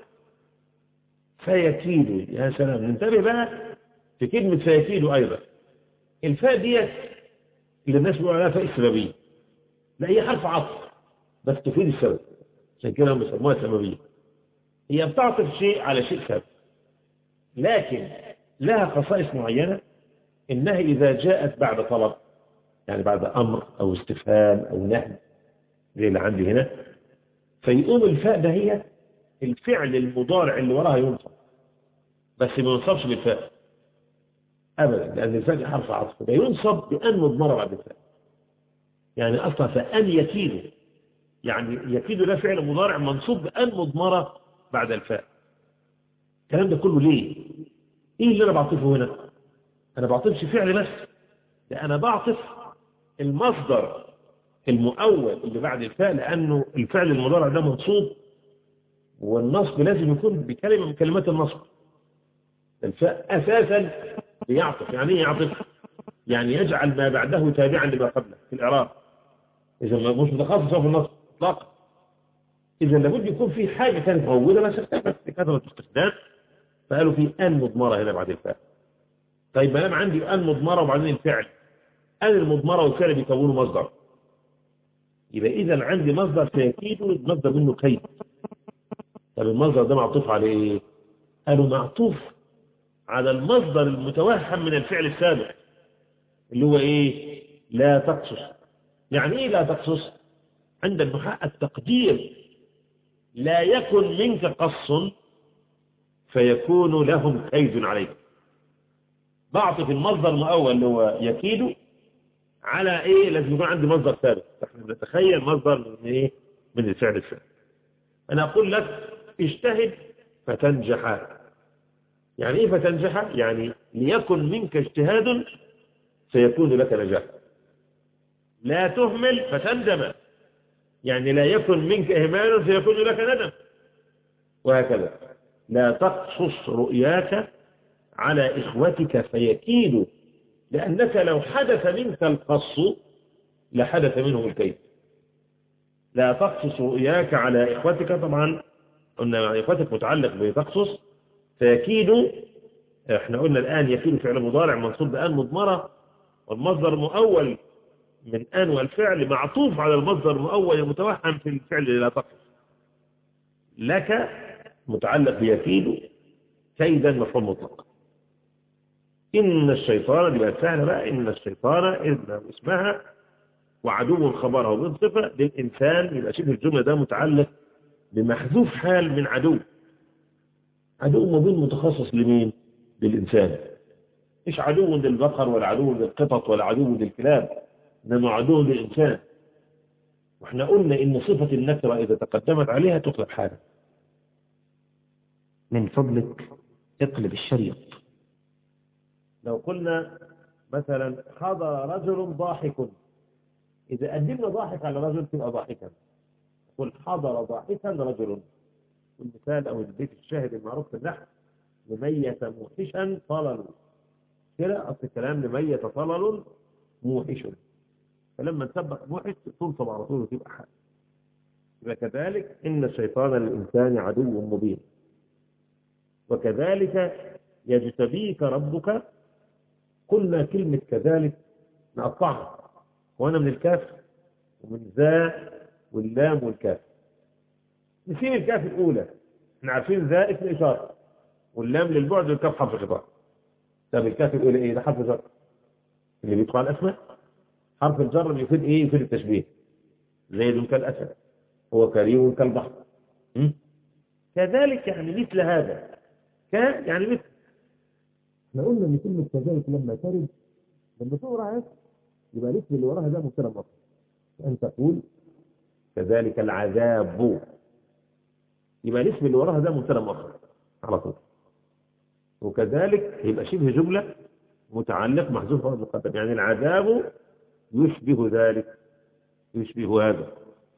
فيكيد، يا سلام، ننتبه بقى في كلمة فيكيد أيضا. الفاء ديت اللي الناس بيقولوا عليها فاء السببية، لا هي حرف عطف بس تفيد السبب، عشان كده هم بيسموها سببية. هي بتعطف شيء على شيء سبب، لكن لها خصائص معينة، إنها إذا جاءت بعد طلب، يعني بعد أمر أو استفهام أو نهي زي اللي عندي هنا، فيقوم الفاء ده هي الفعل المضارع اللي وراها ينصب، بس ما ينصبش بالفاء أبدا، لأن الفاء دي حرف عطف، ده ينصب بأن مضمرة بعد الفاء. يعني أصلا فأن يكيد، يعني يكيد لا فعل مضارع منصوب بأن مضمرة بعد الفاء. الكلام ده كله ليه؟ إيه اللي أنا بعطفه هنا؟ أنا بعطفش فعل بس، ده أنا بعطف المصدر المؤول اللي بعد الفاء، لأنه الفعل المضارع ده منصوب، والنصب لازم يكون بكلمة من كلمات النصب. الفاء أساسا بيعطف. يعني ايه يعطف؟ يعني يجعل ما بعده تابعا لما قبله في الإعراب، إذا ما مش متخصص في النصب إطلاقا. إذا لابد يكون في حاجة كانت موجودة بس اختفت بكثرة استخدام، فقالوا في أن مضمرة هنا بعد الفاء. طيب ما دام عندي أن مضمرة وبعدين الفعل، أن المضمرة والفعل بيكونوا مصدر، يبقى إذا عندي مصدر سيكيد مصدر منه كيد. طب المصدر ده معطوف على إيه؟ قالوا معطوف على المصدر المتوهم من الفعل السابق اللي هو إيه؟ لا تقصص. يعني إيه لا تقصص؟ عند النحاة التقدير لا يكن منك قص فيكون لهم كيد عليك. بعطف المصدر المؤول اللي هو يكيد على إيه؟ لازم يكون عندي مصدر ثابت. نحن نتخيل مصدر من إيه؟ من الفعل السابق. أنا أقول لك اجتهد فتنجح. يعني إيه فتنجح؟ يعني ليكن منك اجتهاد سيكون لك نجاح. لا تهمل فتندم، يعني لا يكن منك إهمال سيكون لك ندم، وهكذا. لا تقصص رؤياك على إخوتك فيكيدوا، لأنك لو حدث منك القص لحدث منهم الكيد. لا تقصص رؤياك على إخوتك، طبعا قلنا إخوتك متعلق بتقصص، فيكيدوا. احنا قلنا الآن يكيد فعل مضارع منصوب بأن مضمرة، والمصدر المؤول من أن والفعل معطوف على المصدر المؤول المتوهم في الفعل لا تقصص. لك متعلق بيكيد كيدا مفعول مطلق. إن الشيطان دي بقت سهلة بقى. إن الشيطان إذن اسمها وعدو خبرها وبالصفة للإنسان، يبقى شبه الجملة ده متعلق بمحذوف حال من عدو. عدو مبين متخصص لمين؟ للإنسان، مش عدو للبقر ولا عدو للقطط ولا عدو للكلاب، إنما عدو للإنسان. وإحنا قلنا إن صفة النكرة إذا تقدمت عليها تقلب حالا. من فضلك اقلب الشريط. لو قلنا مثلا حضر رجل ضاحك، إذا قدمنا ضاحك على رجل تبقى ضاحكا. قل حضر ضاحكا رجل. المثال أو البيت الشاهد المعروف في النحو لميت موحشا طلل، كده أصل الكلام لميت طلل موحش، فلما تسبق موحش تنصب على طول وتبقى حال. يبقى كذلك إن الشيطان للإنسان عدو مبين. وكذلك يجتبيك ربك. قلنا كلمة كذلك نقطعها، وأنا من الكاف ومن ذا واللام والكاف. نسيب الكاف الأولى، احنا عارفين ذا اسم إشارة واللام للبعد والكاف حرف خطاب. طب الكاف الأولى إيه؟ ده حرف جر اللي بيدخل على الأسماء. حرف الجر يفيد إيه؟ يفيد التشبيه. زيد كالأسد، هو كريم كالبحر. كذلك يعني مثل هذا، ك يعني مثل. احنا قلنا ان كلمه كذلك لما ترد لما تقرا يبقى الاسم اللي وراها ده مبتدا مؤخر. ان تقول كذلك العذاب، يبقى الاسم اللي وراها ده مبتدا مؤخر على طول. وكذلك يبقى شبه جمله متعلق محذوف بعد مقدم، يعني العذاب يشبه ذلك، يشبه هذا.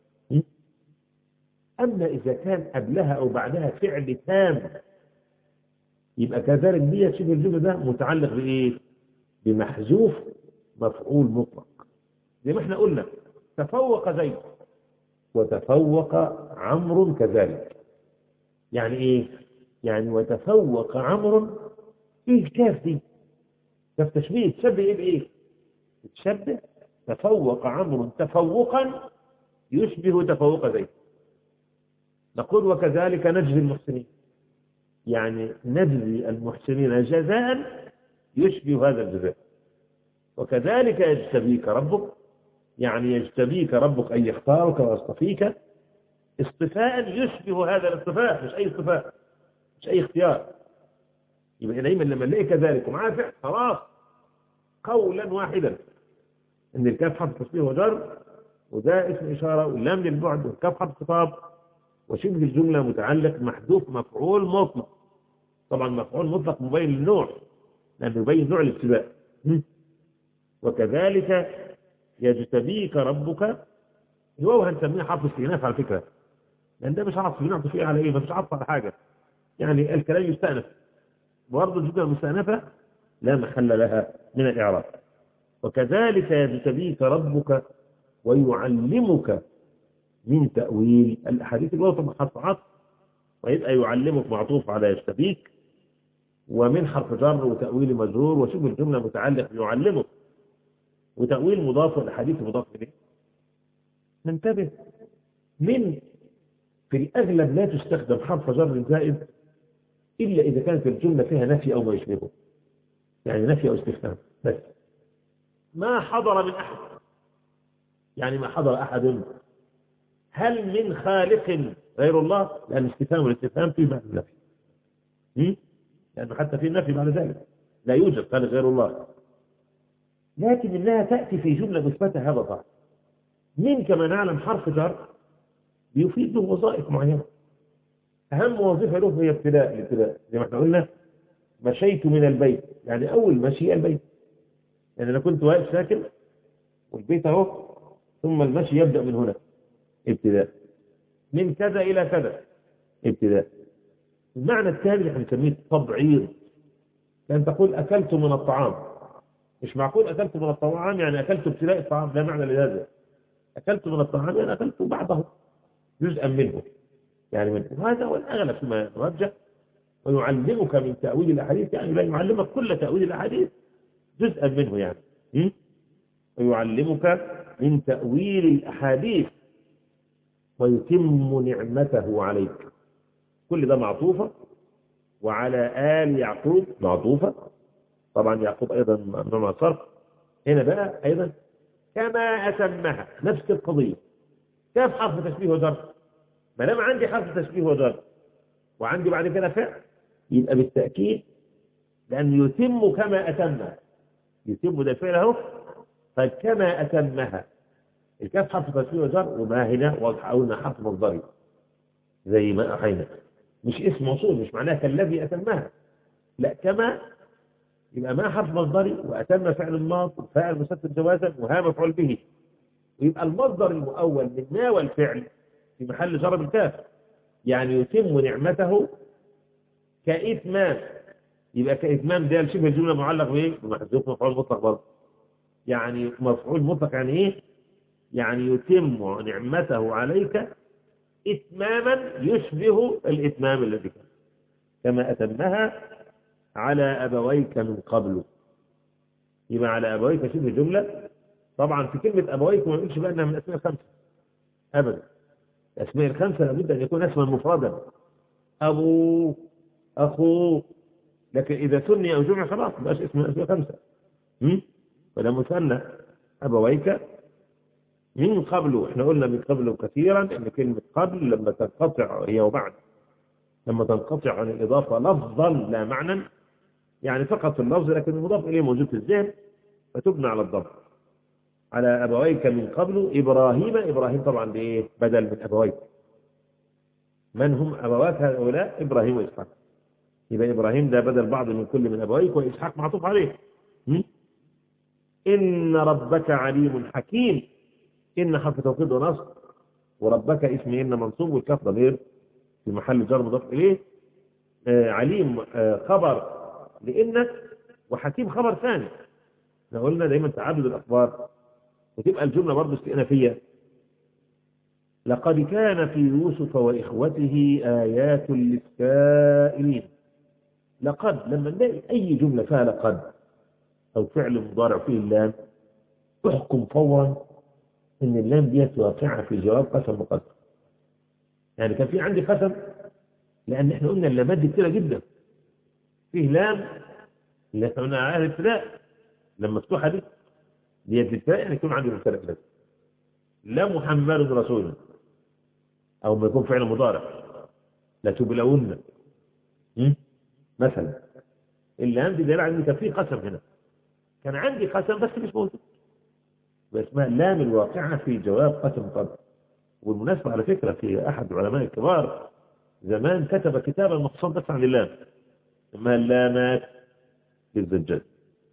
اما اذا كان قبلها او بعدها فعل تام يبقى كذلك دي شبه الجمله ده متعلق بايه؟ بمحذوف مفعول مطلق. زي ما احنا قلنا تفوق زيد وتفوق عمرو كذلك. يعني ايه؟ يعني وتفوق عمرو، ايه الكاف دي؟ كاف تشبيه. تشبه ايه بايه؟ تشبه تفوق عمرو تفوقا يشبه تفوق زيد. نقول وكذلك نجزي المحسنين، يعني نجزي المحسنين جزاء يشبه هذا الجزاء. وكذلك يجتبيك ربك، يعني يجتبيك ربك أن يختارك ويصطفيك اصطفاء يشبه هذا الاصطفاء، مش أي اصطفاء، مش أي اختيار. يبقى دايما لما نلاقي كذلك ومعاه فعل خلاص قولا واحدا ان الكاف حرف تشبيه وجر وده اسم إشارة واللام للبعد والكاف حرف خطاب وشبه الجملة متعلق محذوف مفعول مطلق. طبعا مفعول مطلق مبين للنوع لأنه يبين نوع الابتداء. وكذلك يجتبيك ربك. الواو هنسميه حرف استئناف على فكرة، لأن ده مش عارف بنعطي فيه على إيه، مش عارف على حاجة، يعني الكلام يستأنف. برضه الجملة المستأنفة لا محل لها من الإعراب. وكذلك يجتبيك ربك ويعلمك من تأويل الأحاديث. الواو طبعا حرف عطف ويبقى يعلمك معطوف على يجتبيك، ومن حرف جر وتأويل مجرور وشبه الجملة متعلق يعلمك، وتأويل مضاف والحديث مضاف إليه. ننتبه من في الأغلب لا تستخدم حرف جر زائد إلا إذا كانت الجملة فيها نفي أو ما يشبهه، يعني نفي أو استفهام بس. ما حضر من أحد، يعني ما حضر أحد. هل من خالق غير الله؟ لأن الاستفهام والاستفهام في معنى النفي، لأنه حتى في النفي بعد ذلك لا يوجد خالق غير الله، لكن إنها تأتي في جملة مثبتة هذا ضعف. من كما نعلم حرف جر بيفيد له وظائف معينة، أهم وظيفة له هي ابتداء. الابتداء زي ما احنا قلنا مشيت من البيت، يعني أول مشي البيت، يعني أنا كنت واقف ساكن والبيت أهو، ثم المشي يبدأ من هنا ابتداء. من كذا إلى كذا ابتداء. المعنى الثاني اللي هنسميه تبعيض، كان تقول أكلت من الطعام. مش معقول أكلت من الطعام يعني أكلت ابتداء الطعام، لا معنى لهذا. أكلت من الطعام يعني أكلت بعضه جزءا منه، يعني من هذا والأغلب فيما يرجح. ويعلمك من تأويل الأحاديث، يعني لا يعلمك كل تأويل الأحاديث، جزءا منه يعني. ويعلمك من تأويل الأحاديث ويتم نعمته عليك. كل ده معطوفة، وعلى آل يعقوب معطوفة. طبعا يعقوب أيضا ممنوع من الصرف. هنا بقى أيضا كما أتمها نفس القضية، كيف حرف تشبيه وجر. ما دام عندي حرف تشبيه وجر وعندي بعد كده فعل، يبقى بالتأكيد لأن يتم كما أتمها. يتم ده فعل اهو، فكما أتمها الكاف حرف تشبيه وجر، وما هنا واضح قلنا حرف مصدري زي ما أحينا، مش اسم موصول، مش معناها كالذي أتمها، لا كما يبقى ما حرف مصدري وأتم فعل الماضي وفاعل مستتر جوازا وها مفعول به، ويبقى المصدر المؤول من ما والفعل في محل جر بالكاف، يعني يتم نعمته كإتمام. يبقى كإتمام ده شبه الجملة معلق بايه؟ بمحذوف مفعول مطلق برضه. يعني مفعول مطلق يعني ايه؟ يعني يتم نعمته عليك إتماما يشبه الإتمام الذي كان. كما أتمها على أبويك من قبل. يبقى على أبويك شبه جملة. طبعا في كلمة أبويك ما نقولش بقى أنها من الأسماء الخمسة أبدا. الأسماء الخمسة لابد أن يكون اسما مفردا، أبو، أخو. لكن إذا ثني أو جمع خلاص ما بقاش اسم من الأسماء الخمسة. فده مثنى أبويك من قبل. احنا قلنا من قبل كثيرا ان كلمة قبل لما تنقطع هي وبعد، لما تنقطع عن الإضافة لفظا لا معنى، يعني فقط اللفظ لكن المضاف إليه موجود في الذهن فتبنى على الضم. على أبويك من قبل إبراهيم. إبراهيم طبعا إيه بدل من أبويك. من هم أبوات هؤلاء؟ إبراهيم وإسحاق. يبقى إبراهيم ده بدل بعض من كل من أبويك، وإسحاق معطوف عليه. م? إن ربك عليم حكيم. إن حرف توكيد ونصب، وربك اسم إن منصوب، والكاف ضمير في محل جر مضاف إليه. آه عليم آه خبر لإن، وحكيم خبر ثاني. احنا قلنا دايما تعدد الأخبار وتبقى الجملة برضه استئنافية. لقد كان في يوسف وإخوته آيات للسائلين. لقد لما نلاقي أي جملة فيها لقد أو فعل مضارع فيه اللام احكم فورا إن اللام دي واقعة في جواب قسم مقدر. يعني كان في عندي قسم، لأن احنا قلنا اللامات دي كتيرة جدا. فيه لام اللي احنا قلنا عليها الابتداء لما مفتوحة دي دي الابتداء، يعني يكون عندي مبتدأ كده. لا محمد رسول، أو ما يكون فعل مضارع لا تبلون مثلا. اللام دي دليل على ان كان في قسم هنا. كان عندي قسم بس مش موجود، اسمها اللام الواقعة في جواب قسم قدر. والمناسبة على فكرة في أحد العلماء الكبار زمان كتب كتابا مخصوصا بس عن اللام، اسمها اللامات للزجاج.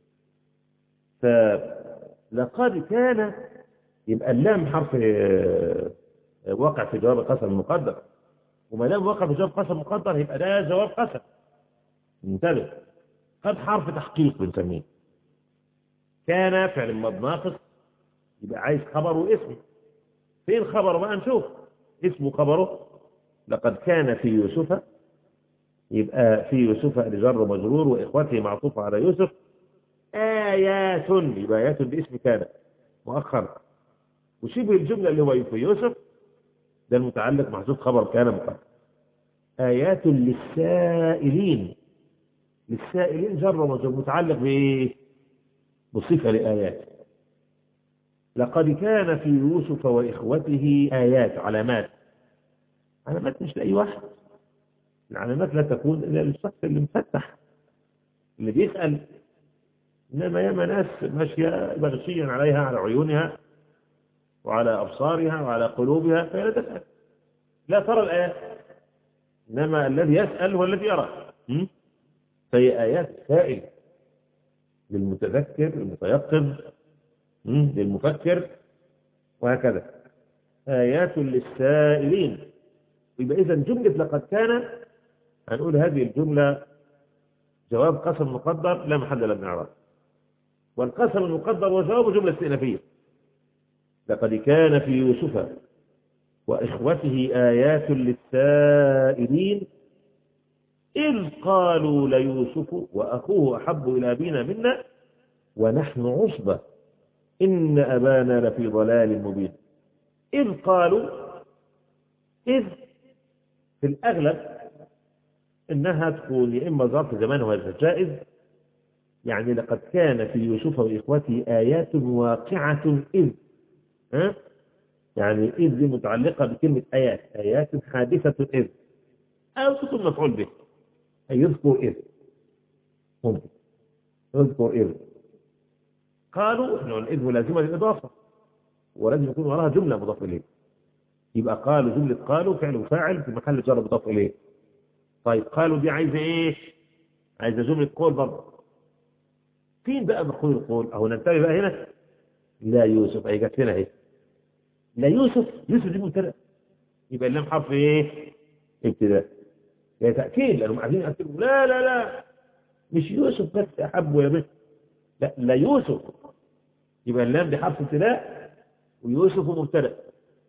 فلقد كان يبقى اللام حرف واقع في جواب قسم مقدر، وما دام واقع في جواب قسم مقدر يبقى ده جواب قسم. انتبه، قد حرف تحقيق بنسميه. كان فعل ماض ناقص، يبقى عايز خبر واسم. فين خبره بقى نشوف؟ اسمه خبره لقد كان في يوسف، يبقى في يوسف لجر مجرور واخوته معطوف على يوسف. آيات، يبقى آيات باسم كان مؤخر، وشبه الجملة اللي هو في يوسف ده المتعلق محذوف خبر كان مقدر. آيات للسائلين. للسائلين جر مجرور متعلق بايه؟ بصفة لآيات. لقد كان في يوسف وإخوته آيات، علامات. علامات مش لأي واحد. العلامات لا تكون إلا للشخص اللي مفتح اللي بيسأل. إنما ياما ناس ماشية بغشيا عليها، على عيونها وعلى أبصارها وعلى قلوبها، فهي لا تسأل، لا ترى الآيات. إنما الذي يسأل هو الذي يرى. فهي آيات سائل للمتذكر المتيقظ للمفكر وهكذا. آيات للسائلين. يبقى إذا جملة لقد كان هنقول هذه الجملة جواب قسم مقدر لا محل له من إعراب، والقسم المقدر وجواب جملة استئنافية. لقد كان في يوسف وإخوته آيات للسائلين إذ قالوا ليوسف وأخوه أحب إلى أبينا منا ونحن عصبة إن أبانا لفي ضلال مبين. إذ قالوا، إذ في الأغلب إنها تكون يا إما ظرف زمان وهذا جائز، يعني لقد كان في يوسف وإخوته آيات واقعة إذ، ها؟ يعني إذ دي متعلقة بكلمة آيات، آيات حادثة إذ، أو تكون مفعول به، أي يذكر إذ، ممكن يذكر إذ. قالوا إنه الإذ لازمة للإضافة ولازم يكون وراها جملة مضاف إليه. يبقى قالوا جملة قالوا فعل وفاعل في محل جر مضاف إليه. طيب قالوا دي عايزة إيه؟ عايزة جملة قول برضه. فين بقى مقول القول؟ أهو ننتبه بقى هنا. لا يوسف، أي جت هنا أهي. لا يوسف، يوسف دي مبتدأ، يبقى اللام حرف إيه؟ ابتداء. يا تأكيد لأنهم عايزين يأكدوا لا لا لا مش يوسف بس أحب يا بنت، لا لا يوسف، يبقى اللام دي حرف ابتداء ويوسف مبتدأ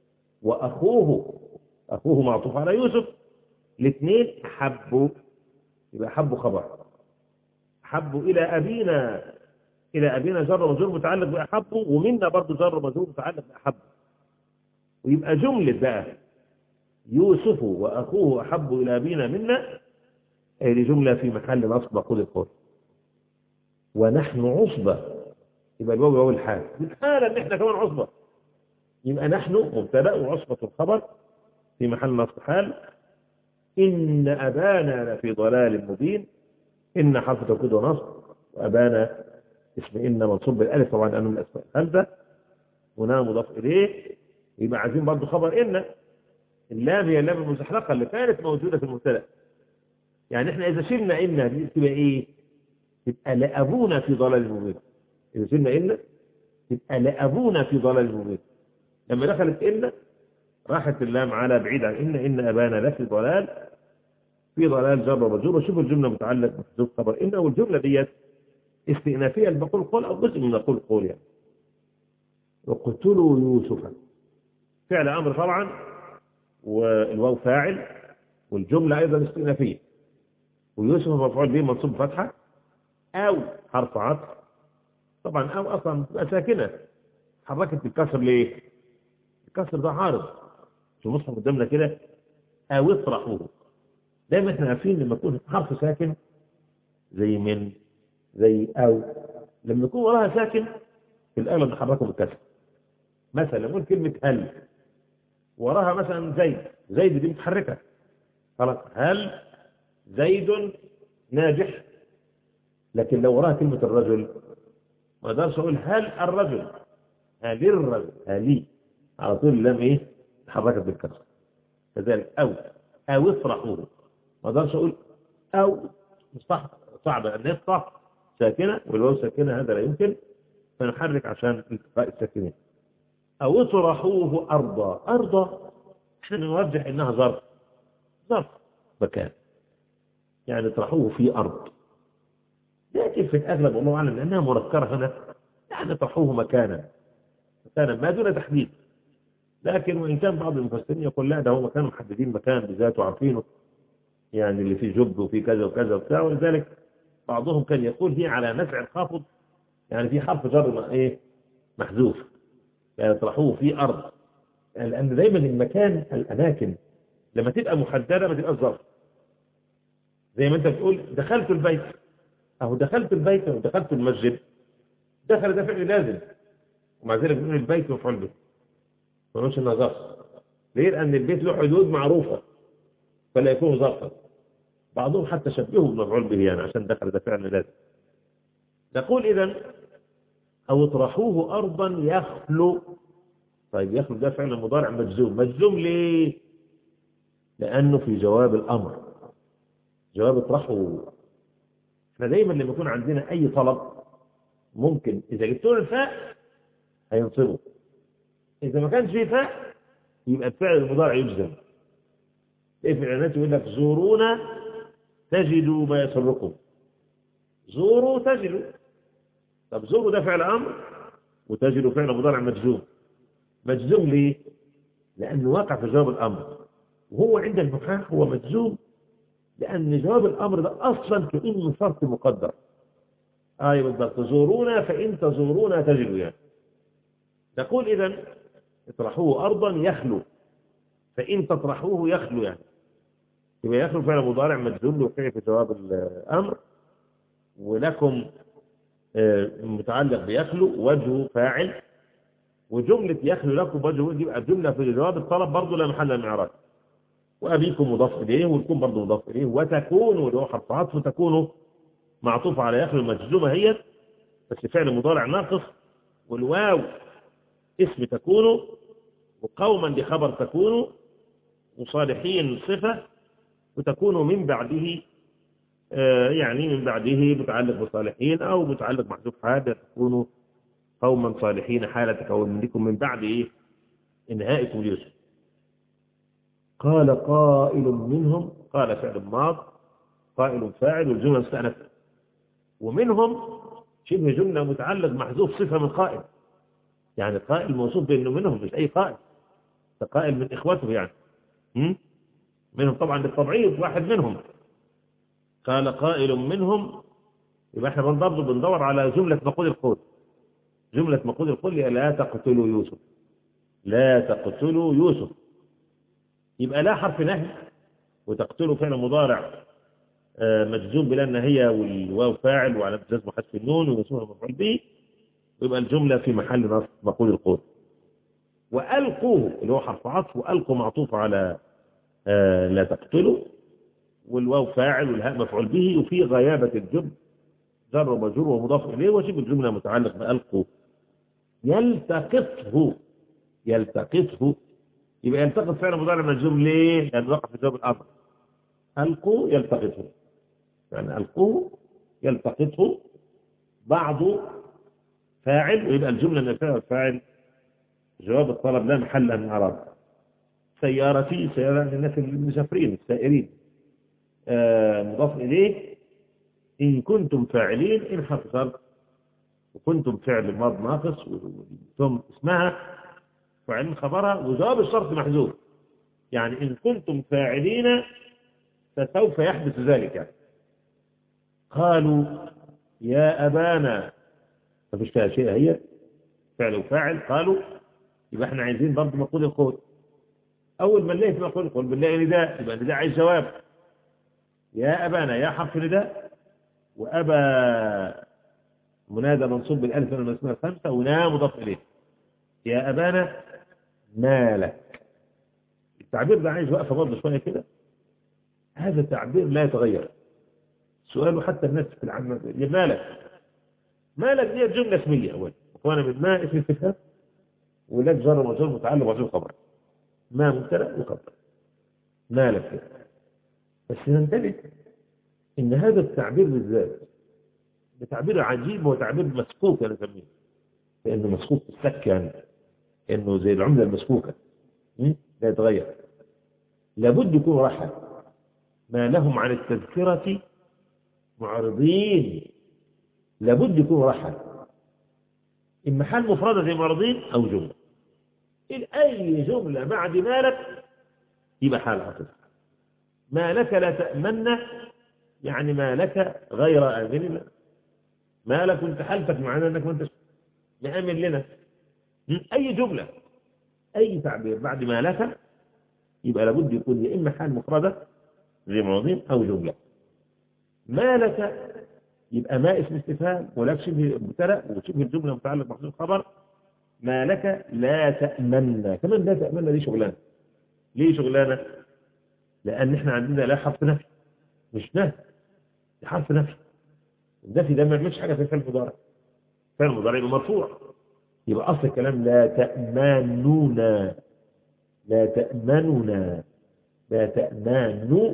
وأخوه، أخوه معطوف على يوسف. الاثنين أحبوا يبقى أحب خبر. أحب إلى أبينا، إلى أبينا جر ومجرور متعلق بأحب، ومنا برضه جر ومجرور متعلق بأحب. ويبقى جملة بقى يوسف وأخوه أحب إلى أبينا منا، هذه جملة في محل نصب مقول القول. ونحن عصبة، يبقى الواو واو الحال، الحالة إن إحنا كمان عصبة، يبقى نحن مبتدأ وعصبة الخبر في محل نصب حال. إن أبانا لفي ضلال مبين، إن حرف توكيد ونصب، وأبانا اسم إن منصوب بالألف طبعا لأنه من الأسماء الخمسة، هنا مضاف إليه، يبقى عايزين برضه خبر إن. اللام هي اللام المزحلقة اللي كانت موجودة في المبتدأ. يعني إحنا إذا شلنا إن دي تبقى إيه؟ تبقى لأبونا في ضلال مبين. إذا شلنا إن تبقى لأبونا في ضلال مبين. لما دخلت إن راحت اللام على بعيد عن إن، إن أبانا لفي ضلال، في ضلال جر ومجرور. وشوفوا الجملة متعلق بحذوف خبر إن، والجملة ديت استئنافية بقول قول أو جزء من قول قول يعني. وقتلوا يوسف فعل أمر طبعا، والواو فاعل، والجملة أيضا استئنافية، ويوسف مفعول به منصوب فتحة أو حرف عطف طبعا، أو أصلا ساكنة حركت بالكسر. ليه؟ الكسر ده عارض في المصحف قدامنا كده، أو اطرحوه. دايما احنا عارفين لما يكون حرف ساكن زي من، زي أو، لما يكون وراها ساكن في الأغلب نحركه بالكسر. مثلا نقول كلمة هل وراها مثلا زيد، زيد دي متحركة خلاص، هل زيد ناجح. لكن لو وراها كلمة الرجل ما اقدرش اقول هل الرجل، هل الرجل، هلي، على طول اللام ايه تحركت بالكسر. كذلك او، او اطرحوه ما اقدرش اقول او، صح صعب ان يطرح ساكنه والواو ساكنه، هذا لا يمكن، فنحرك عشان التقاء الساكنين. او اطرحوه ارضا، ارضا احنا بنرجح انها ظرف، ظرف مكان، يعني اطرحوه في ارض. لكن في الاغلب والله اعلم لانها منكره هنا، يعني اطرحوه مكانا، مكانا ما دون تحديد. لكن وان كان بعض المفسرين يقول لا ده هو كانوا محددين مكان بذاته وعارفينه، يعني اللي فيه جب وفيه كذا وكذا وبتاع، ولذلك بعضهم كان يقول هي على نفع الخافض، يعني في حرف جر ايه محذوف، يعني اطرحوه في ارض، يعني لان دايما المكان الاماكن لما تبقى محدده ما تبقاش ظرف. زي ما انت بتقول دخلت البيت، اهو دخلت البيت ودخلت المسجد، دخل ده فعل لازم، ومع ذلك بنقول البيت مفعول به، ما نقولش انها ظرف. ليه؟ لان البيت له حدود معروفه فلا يكون ظرفا. بعضهم حتى شبهه بالمفعول به يعني عشان دخل ده فعل لازم. نقول اذا او اطرحوه ارضا يخلو. طيب يخلو ده فعل مضارع مجزوم، مجزوم ليه؟ لانه في جواب الامر، جواب اطرحوا. احنا دايما لما يكون عندنا اي طلب ممكن اذا جبت له الفاء هينصبه، اذا ما كانش فيه فاء يبقى الفعل المضارع يجزم. ايه في الاعلانات يقول لك زورونا تجدوا ما يسركم، زوروا تجدوا. طب زوروا ده فعل امر وتجدوا فعل مضارع مجزوم. مجزوم ليه؟ لانه واقع في جواب الامر، وهو عند النحاة هو مجزوم لان جواب الامر ده اصلا كانه شرط مقدر. اي بالضبط، تزورونا فان تزورونا تجدوا. يعني نقول اذا اطرحوه ارضا يخلو، فان تطرحوه يخلو، يعني يبقى يخلو فعل مضارع مجزوم لوقوعه في جواب الامر، ولكم متعلق بيخلو وجهه فاعل، وجمله يخلو لكم وجهه يبقى جمله في جواب الطلب برضه لا محل من الاعراب. وابيكم مضاف اليه والكم برضه مضاف اليه، وتكونوا اللي هو حرف عطف، وتكونوا معطوف على يخلو المجزومه هي بس فعل مضارع ناقص، والواو اسم تكونوا، وقوما بخبر تكونوا، وصالحين صفه، وتكونوا من بعده آه يعني من بعده متعلق بصالحين او متعلق محذوف حاجه، تكونوا قوما صالحين حاله كونكم من بعد ايه انهائكم ليوسف. قال قائل منهم، قال فعل ماض، قائل فاعل، والجمله مستأنفه، ومنهم شبه جمله متعلق محذوف صفه من قائل، يعني قائل موصوف بانه منهم مش اي قائل، ده قائل من اخوته يعني. م? منهم طبعا للتبعيض واحد منهم، قال قائل منهم، يبقى احنا برضه بندور على جملة مقول القول. جملة مقول القول لا تقتلوا يوسف، لا تقتلوا يوسف، يبقى لا حرف نهي، وتقتلوا فعل مضارع مجزوم بلا النهية والواو فاعل وعلى جزم حذف النون ويسمى مفعول به، ويبقى الجملة في محل نصب مقول القول. وألقوه اللي هو حرف عطف، وألقوا معطوف على آه لا تقتلوا، والواو فاعل والهاء مفعول به، وفي غيابة الجب جر ومجرور ومضاف إليه، وشبه الجملة متعلق بألقوا. يلتقطه، يلتقطه، يبقى يلتقط فعل مضارع مجزوم ليه؟ لأنه وقع في جواب الأمر. ألقوا يلتقطه، يعني ألقوه يلتقطه بعض فاعل، ويبقى الجملة من الفعل والفاعل جواب الطلب لا محل من الإعراب. سيارتي، سيارة الناس المسافرين السائرين، آه مضاف إليه. إن كنتم فاعلين، إن حرف شرط، وكنتم فعل ماض ناقص، ثم اسمها فاعلين خبرها، وجواب الشرط محذوف. يعني إن كنتم فاعلين فسوف يحدث ذلك. يعني قالوا يا أبانا، ما فيش فيها شيء، هي فعل وفاعل. قالوا، يبقى احنا عايزين برضه مقول القول. أول ما نلاقي في مقول القول بنلاقي نداء، يبقى النداء عايز جواب. يا أبانا، يا حرف نداء، وأبا منادى منصوب بالألف من الأسماء الخمسة، ونا مضاف إليه. يا أبانا ما لك. التعبير ده عايز وقفة برضه شوية كده. هذا التعبير لا يتغير، سؤاله حتى الناس في العامة ما لك. ما لك دي جملة اسمية أول، وأنا من ما اسم الفكرة، ولك جر مجرور متعلق وعزوم خبر، ما مبتدأ وخبر، ما لك. بس ننتبه إن هذا التعبير بالذات بتعبير عجيب، وتعبير مسكوك أنا أسميه، لأنه مسكوك السك، يعني إنه زي العملة المسكوكة لا يتغير. لابد يكون رحل، ما لهم عن التذكرة معرضين، لابد يكون رحل، إما حال مفردة زي معرضين أو جملة. إن أي جملة بعد ما لك يبقى حال عطف. ما لك لا تأمن، يعني ما لك غير آمن، ما لك انت حالتك معنا انك ما انتش مآمن لنا. اي جملة، اي تعبير بعد ما لك يبقى لابد يكون يا اما حال مفردة زي معظم او جملة. ما لك يبقى ما اسم استفهام، ولك شبه مبتدأ وشبه الجملة متعلق بمحذوف خبر. ما لك لا تأمن، كمان لا تأمن دي شغلانة. ليه شغلانة؟ لأن احنا عندنا لا حرف نفي، مش نهي، دي حرف نفي. النفي ده ما يعملش حاجة في الفعل المضارع، الفعل المضارع يبقى مرفوع. يبقى أصل الكلام لا تأمنون، لا تأمنون، لا تأمنون.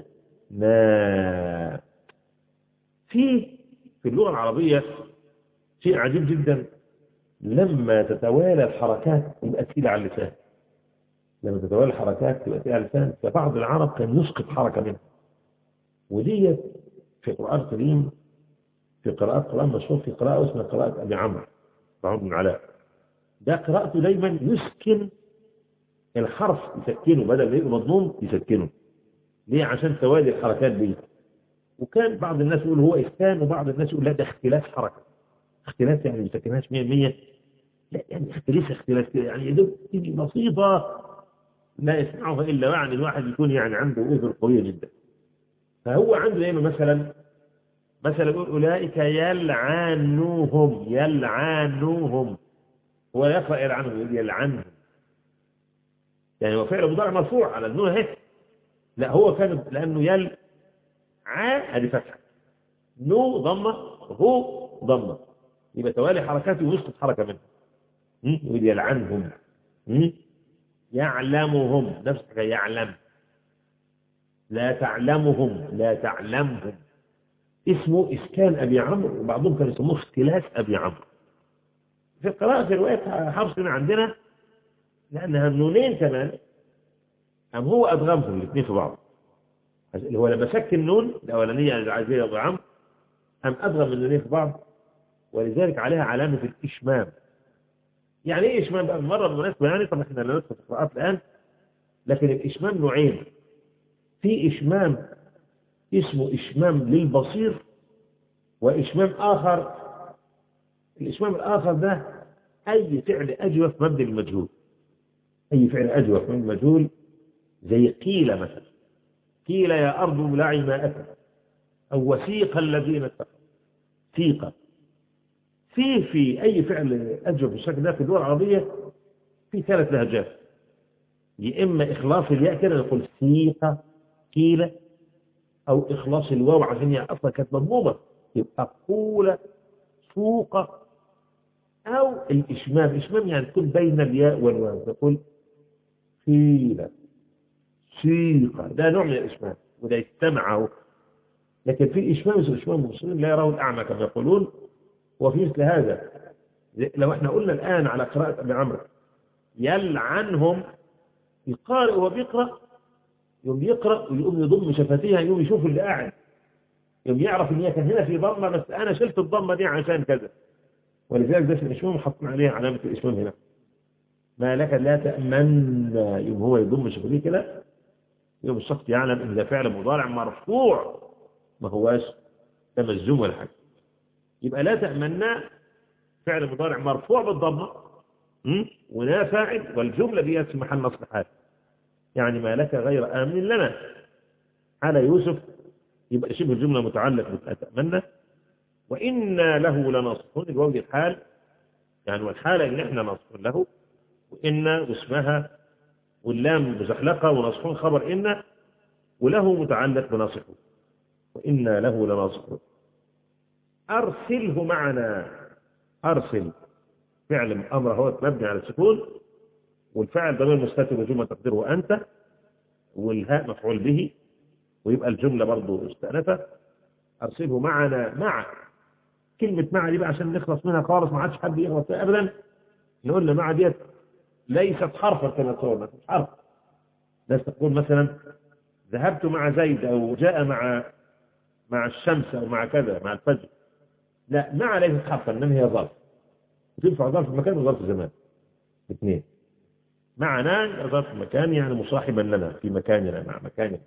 في في اللغة العربية شيء عجيب جدا، لما تتوالى الحركات يبقى تقيلة على اللسان. لما تتوالى الحركات تبقى تقيلة على اللسان، فبعض العرب كان يسقط حركة منها، ودي في القرآن الكريم، في قراءات قرآن مشهور، في قراءة اسمها قراءة أبي عمرو عمرو بن علاء. ده قراءته دايما يسكن الحرف، يسكنه بدل ما يبقى مضموم يسكنه. ليه؟ عشان توالي الحركات دي. وكان بعض الناس يقول هو إسكان، وبعض الناس يقول لا ده اختلاف حركة. اختلاف يعني ما يسكنهاش مية بالمية، لا يعني اختلاف اختلاف كده، يعني يدوب بسيطة لا يسمعها إلا يعني الواحد يكون يعني عنده أذن قوية جدا. فهو عنده دايما مثلا مثلا يقول أولئك يلعنوهم، يلعنوهم، هو يقرأ يلعنهم، يقول يلعنهم، يعني هو فعل مضارع مرفوع على النون اهي. لا هو كان لأنه يل ع هذه فتحة، نو ضمة، هو ضمة، يبقى توالي حركاته ويسقط حركة منها. يقول يلعنهم، يعلمهم نفس الحكاية، يعلم. لا تعلمهم، لا تعلمهم. اسمه إسكان أبي عمرو، وبعضهم كانوا يسموه اختلاس أبي عمرو. في قراءة رواية حفص عندنا لأنها النونين كمان، أم هو أدغمهم الاثنين في بعض. اللي هو لما سك النون الأولانية العزيزية أبو عمرو، أم أدغم النونين في بعض، ولذلك عليها علامة الإشمام. يعني إيه إشمام بقى؟ مرة بالمناسبة، يعني طبعا إحنا لا ندخل في القراءات الآن، لكن الإشمام نوعين. في إشمام اسمه إشمام للبصير وإشمام آخر. الإشمام الآخر ده أي فعل أجوف مبني للمجهول، أي فعل أجوف مبني للمجهول، زي قيل مثلا، قيل يا أرض ابلعي ماءك، أو وسيق الذين اتقوا، سيق. في في أي فعل أجوف بالشكل ده في الدول العربية في ثلاث لهجات، يا إما إخلاص الياء كده نقول سيق قيل، أو إخلاص الواو عشان هي أصلا كانت مضمومة يبقى قول سوق، أو الإشمام. إشمام يعني تكون بين الياء والواو تقول قيل سيق، ده نوع من الإشمام وده يستمعه. لكن في إشمام مثل إشمام المسلمين لا يراه الأعمى كما يقولون. وفي مثل هذا لو احنا قلنا الآن على قراءة أبي عمرو يلعنهم، القارئ وهو بيقرأ يوم يقرأ ويقوم يضم شفتيها، يوم يشوف اللي قاعد، يوم يعرف ان هي كان هنا في ضمة بس أنا شلت الضمة دي عشان كذا. ولذلك ده في الإشمام حطنا عليها علامة الإشمام هنا، ما لك لا تأمن، يوم هو يضم شفتيه كده يوم الشخص يعلم ان ده فعل مضارع مرفوع ما هواش تمزم ولا حاجة. يبقى لا تأمنا فعل مضارع مرفوع بالضمة ولا فاعل، والجملة دي في محل نصب حال، يعني ما لك غير آمن لنا على يوسف، يبقى شبه الجملة متعلق بتأمنا. وإنا له لناصحون، الواو دي الحال يعني، والحالة إن إحنا ناصحون له، وإن واسمها، واللام مزحلقة، وناصحون خبر إن، وله متعلق بناصحون، وإنا له لناصحون. أرسله معنا، أرسل فعل أمر هو مبني على السكون، والفعل ضمير مستتر وجملة تقديره أنت، والهاء مفعول به، ويبقى الجملة برضو استأنفة. أرسله معنا، مع كلمة مع دي بقى عشان نخلص منها خالص ما عادش حد يغلط فيها أبدا، نقول مع ديت ليست حرفا كما تقول، مش حرف. ناس تقول مثلا ذهبت مع زيد، أو جاء مع مع الشمس، أو مع كذا مع الفجر. لا، مع ليست حرفا إنما هي ظرف، تنفع ظرف مكان وظرف زمان اثنين. معنا ظرف مكان يعني مصاحبا لنا في مكاننا مع مكاننا.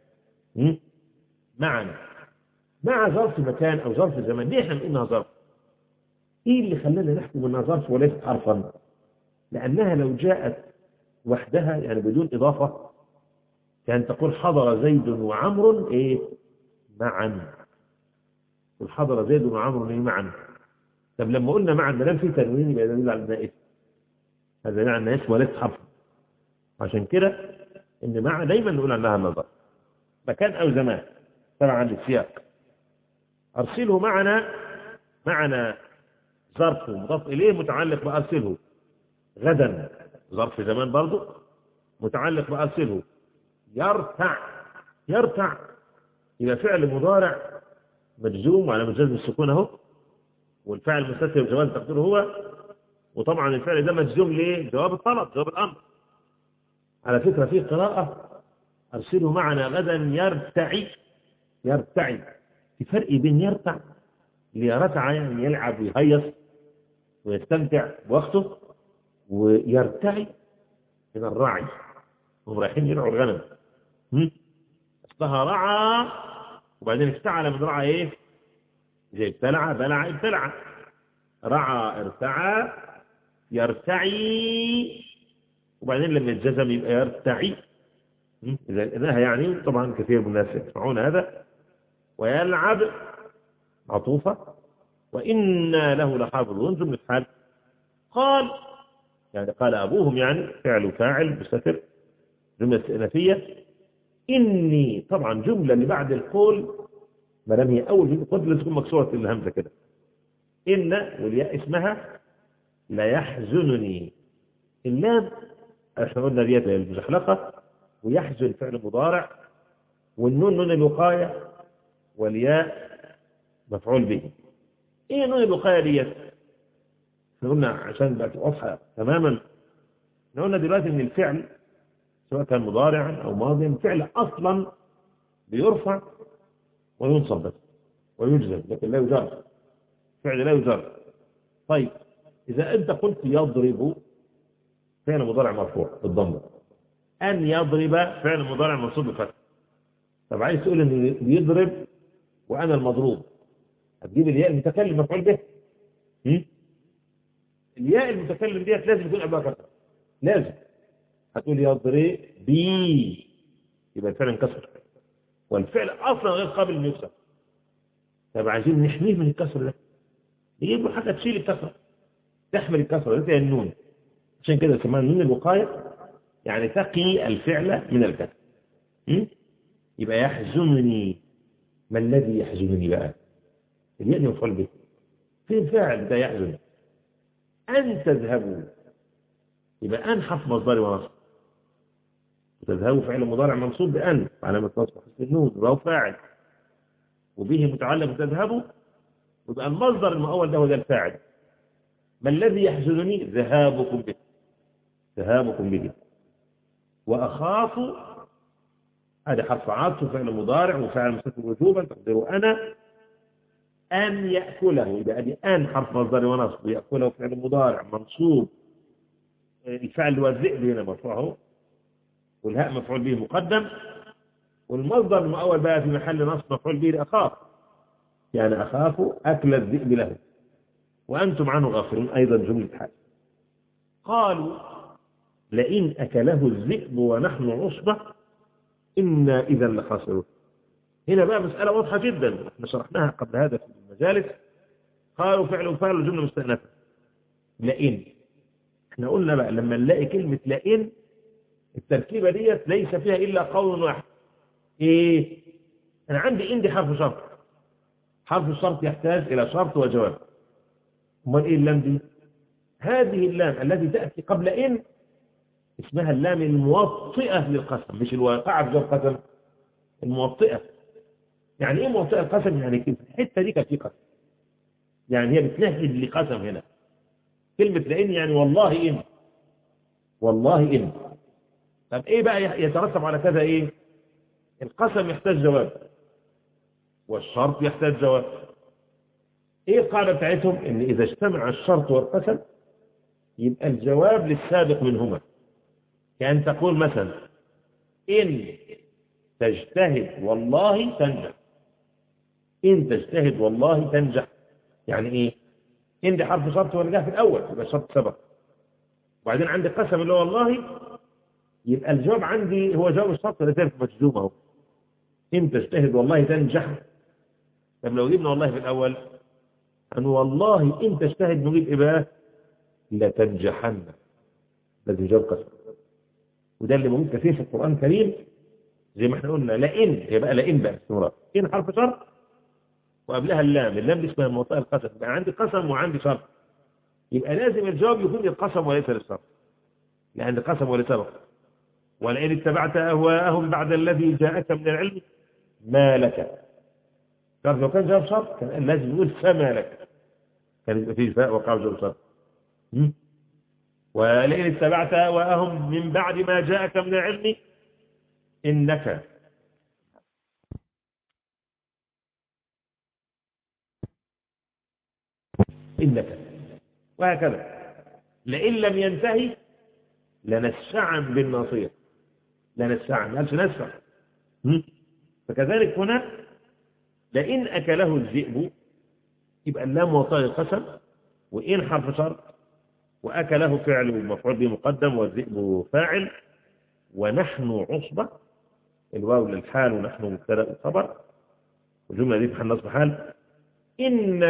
معنا مع ظرف مكان أو ظرف زمان. ليه احنا بنقولها ظرف؟ ايه اللي خلانا نحكم انها ظرف وليست حرفا؟ لأنها لو جاءت وحدها يعني بدون إضافة كان تقول حضر زيد وعمر إيه معا، والحضر زيد وعمر إيه معا. طب لما قلنا معا ما دام في تنوين يبقى دليل على انها اسم، هذا دليل على انها اسم وليس حرف. عشان كده ان مع دايما نقول عنها النظر مكان او زمان طبعا للسياق. ارسله معنا، معنا ظرف مضاف اليه متعلق بارسله. غدا ظرف زمان برضه متعلق بارسله. يرتع، يرتع يبقى فعل مضارع مجزوم وعلى مجزم السكون اهو، والفعل مستتر بجواز تقديره هو، وطبعا الفعل ده مجزوم ليه؟ جواب الطلب، جواب الامر. على فكره في قراءه ارسله معنا غدا يرتعي، يرتعي. في فرق بين يرتع اللي يرتع يعني يلعب ويهيص ويستمتع بوقته، ويرتعي من الرعي، هم رايحين يرعوا الغنم. اصلها رعى وبعدين افتعل من رعى ايه؟ زي ابتلع، بلع، ابتلع. رعى، ارتعى، يرتعي، وبعدين لما يتجزم يبقى يرتعي. إذا إنها يعني طبعا كثير من الناس يسمعون هذا. ويلعب عطوفة. وإنا له لحافظون جملة حال. قال يعني قال أبوهم يعني فعل فاعل بستر جملة استئنافية. إني طبعا جملة اللي بعد القول ما دام هي أول جملة قد لازم تكون مكسورة الهمزة كده. إن والياء اسمها لا يحزنني. اللام احنا قلنا ديت المزحلقة، ويحزن فعل مضارع، والنون نون الوقاية، والياء مفعول به. ايه نون الوقاية ديت؟ احنا قلنا عشان بقت واضحة تماما، احنا قلنا دلوقتي ان الفعل سواء كان مضارعا او ماضيا فعل اصلا بيرفع وينصب بس ويجزم، لكن لا يجر، فعل لا يجر. طيب اذا انت قلت يضرب فعل مضارع مرفوع بالضمه، ان يضرب فعل مضارع منصوب بالفتح، طب عايز تقول ان بيضرب وانا المضروب، هتجيب الياء المتكلم مفعول به. م? الياء المتكلم ديت لازم يكون قبلها كسر، لازم. هتقول يضرب بي، يبقى الفعل انكسر، والفعل اصلا غير قابل انه يكسر. طب عايزين نحميه من الكسر ده، نجيب له حاجه تشيل الكسر، تحمل الكسر زي النون. عشان كده كمان نون الوقايه، يعني تقي الفعل من الكسر. م? يبقى يحزنني، ما الذي يحزنني بقى؟ الياء مفعول به، فين فاعل ده يحزن؟ أن تذهبوا، يبقى أن حرف مصدر ونصب، تذهبوا فعل مضارع منصوب بأن علامة نصب حسب النون، وهو فاعل وبه متعلق تذهبوا، يبقى المصدر المؤول ده هو ده الفاعل. ما الذي يحزنني؟ ذهابكم به، ذهابكم به. وأخاف هذا حرف عطف فعل مضارع وفاعل مستتر وجوبا تقدروا أنا أن يأكله، يبقى أن حرف مصدر ونصب، يأكله فعل مضارع منصوب، الفعل هو الذئب هنا مرفوعه، والهاء مفعول به مقدم، والمصدر المؤول بقى في محل نصب مفعول به لأخاف، يعني أخاف أكل الذئب له، وأنتم عنه غافلون، أيضا جملة حال. قالوا لئن أكله الذئب ونحن عصبة إنا إذا لخاسرون. هنا بقى مسألة واضحة جدا احنا شرحناها قبل هذا في المجالس. قالوا فعل وفعل جملة مستأنفة. لئن، احنا قلنا بقى لما نلاقي كلمة لئن التركيبة ديت ليس فيها إلا قول واحد. إيه؟ أنا عندي إن دي حرف شرط، حرف الشرط يحتاج إلى شرط وجواب. أمال إيه اللام دي؟ هذه اللام التي تأتي قبل إن اسمها اللام الموطئة للقسم، مش الواقعة في جواب قسم، الموطئة. يعني إيه موطئة القسم؟ يعني كيف الحتة دي كانت في قسم، يعني هي بتنهج لقسم هنا. كلمة لئن يعني والله إن، والله إن. طب إيه بقى يترتب على كذا؟ إيه؟ القسم يحتاج جواب والشرط يحتاج جواب. ايه القاعدة بتاعتهم؟ ان اذا اجتمع الشرط والقسم يبقى الجواب للسابق منهما. يعني تقول مثلا ان تجتهد والله تنجح، ان تجتهد والله تنجح، يعني ايه؟ ان دي حرف شرط ولا جه في الاول يبقى الشرط سبق، وبعدين عندي قسم اللي هو والله، يبقى الجواب عندي هو جواب الشرط لذلك مجزوم اهو، ان تجتهد والله تنجح. طب لو جبنا والله في الاول أن والله إن تجتهد نجيب إباه لتنجحن، لازم جواب قسم. وده اللي موجود كثير في القرآن الكريم، زي ما احنا قلنا لئن، هي بقى لئن بقى استمرار، إن حرف شرط وقبلها اللام، اللام دي اسمها موطئ القسم، يبقى عندي قسم وعندي شرط، يبقى لازم الجواب يكون للقسم وليس للشرط، لأن القسم وليس سبق. ولئن اتبعت أهواءهم بعد الذي جاءك من العلم ما لك، لو كان جواب شرط كان لازم يقول فما لك، كان يبقى فيه فاء وقع جواب شرط. ولئن اتبعت أهواءهم من بعد ما جاءك من العلم إنك إنك وهكذا. لئن لم ينتهي لنسعا بالناصية، لنسعا ما قالش نسع. فكذلك هنا لئن أكله الذئب يبقى اللام وطاء القسم، وإن حرف شرط، وأكله فعل مفعول به مقدم والذئب فاعل، ونحن عصبة الواو للحال ونحن مبتدا الخبر، والجمله دي في محل نصب حال. ان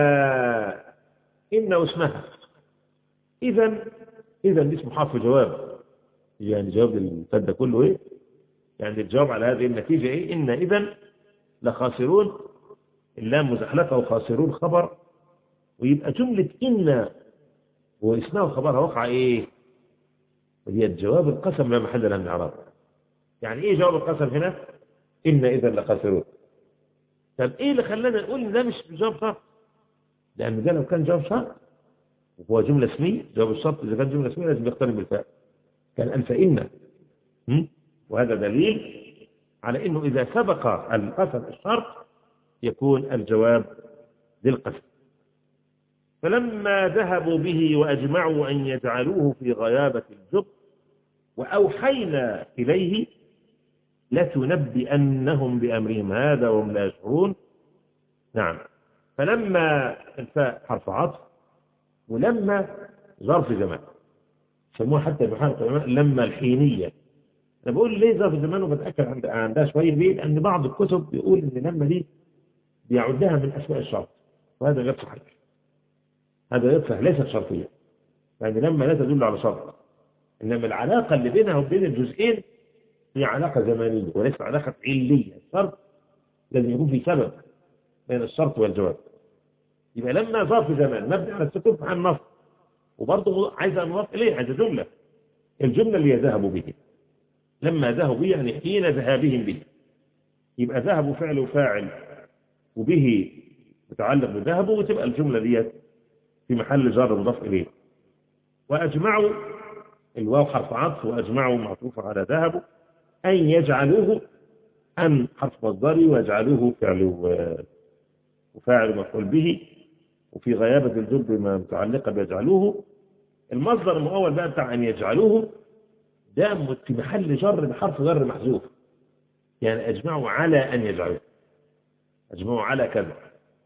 ان واسمها اذا، اذا دي اسمه حرف جواب، يعني جواب للمبتدا كله ايه، يعني الجواب على هذه النتيجه ايه؟ ان اذا لخاسرون، اللام مزحلقه وخاسرون خبر، ويبقى جمله ان واسمها وخبرها وقع ايه؟ وهي الجواب القسم لا محل له من اعراب. يعني ايه جواب القسم هنا؟ ان اذا لخاسرون. طب ايه اللي خلانا نقول ان ده مش جواب شرط؟ لان ده لو كان جواب شرط وهو جمله اسميه، جواب الشرط اذا كان جمله اسميه لازم يقترن بالفاء، كان ان فان. وهذا دليل على انه اذا سبق القسم الشرط يكون الجواب للقسم. فلما ذهبوا به واجمعوا ان يجعلوه في غيابه الجب واوحينا اليه لتنبئنهم بأمرهم هذا وهم لا يشعرون. نعم. فلما الفاء حرف عطف، ولما ظرف زمان، سموها حتى بحرف لما الحينية. أنا بقول ليه ظرف زمان وبتأكد عند عندها شوية ليه؟ لأن بعض الكتب بيقول إن لما دي بيعدها من أسماء الشرط، وهذا غير صحيح. هذا غير صحيح، ليست شرطية، يعني لما لا تدل على شرط، إنما العلاقة اللي بينها وبين الجزئين هي علاقة زمانية وليس علاقة علية. الشرط لازم يكون في سبب بين الشرط والجواب. يبقى لما ظرف زمان مبني على السكون عن النص، وبرضه عايزة مضاف إليه، عايزة جملة. الجملة اللي يذهبوا به، لما ذهبوا به يعني حين ذهابهم به. يبقى ذهبوا فعل وفاعل وبه متعلق بذهبوا، وتبقى الجملة ديت في محل جر مضاف إليه. وأجمعوا الواو حرف عطف، وأجمعوا معطوف على ذهبوا، أن يجعلوه أن حرف مصدري، ويجعلوه فعل وفاعل مفعول به، وفي غيابة الجر ما متعلقة بيجعلوه. المصدر المؤول بقى بتاع أن يجعلوه ده في محل جر بحرف جر محذوف، يعني أجمعوا على أن يجعلوه، أجمعوا على كذا.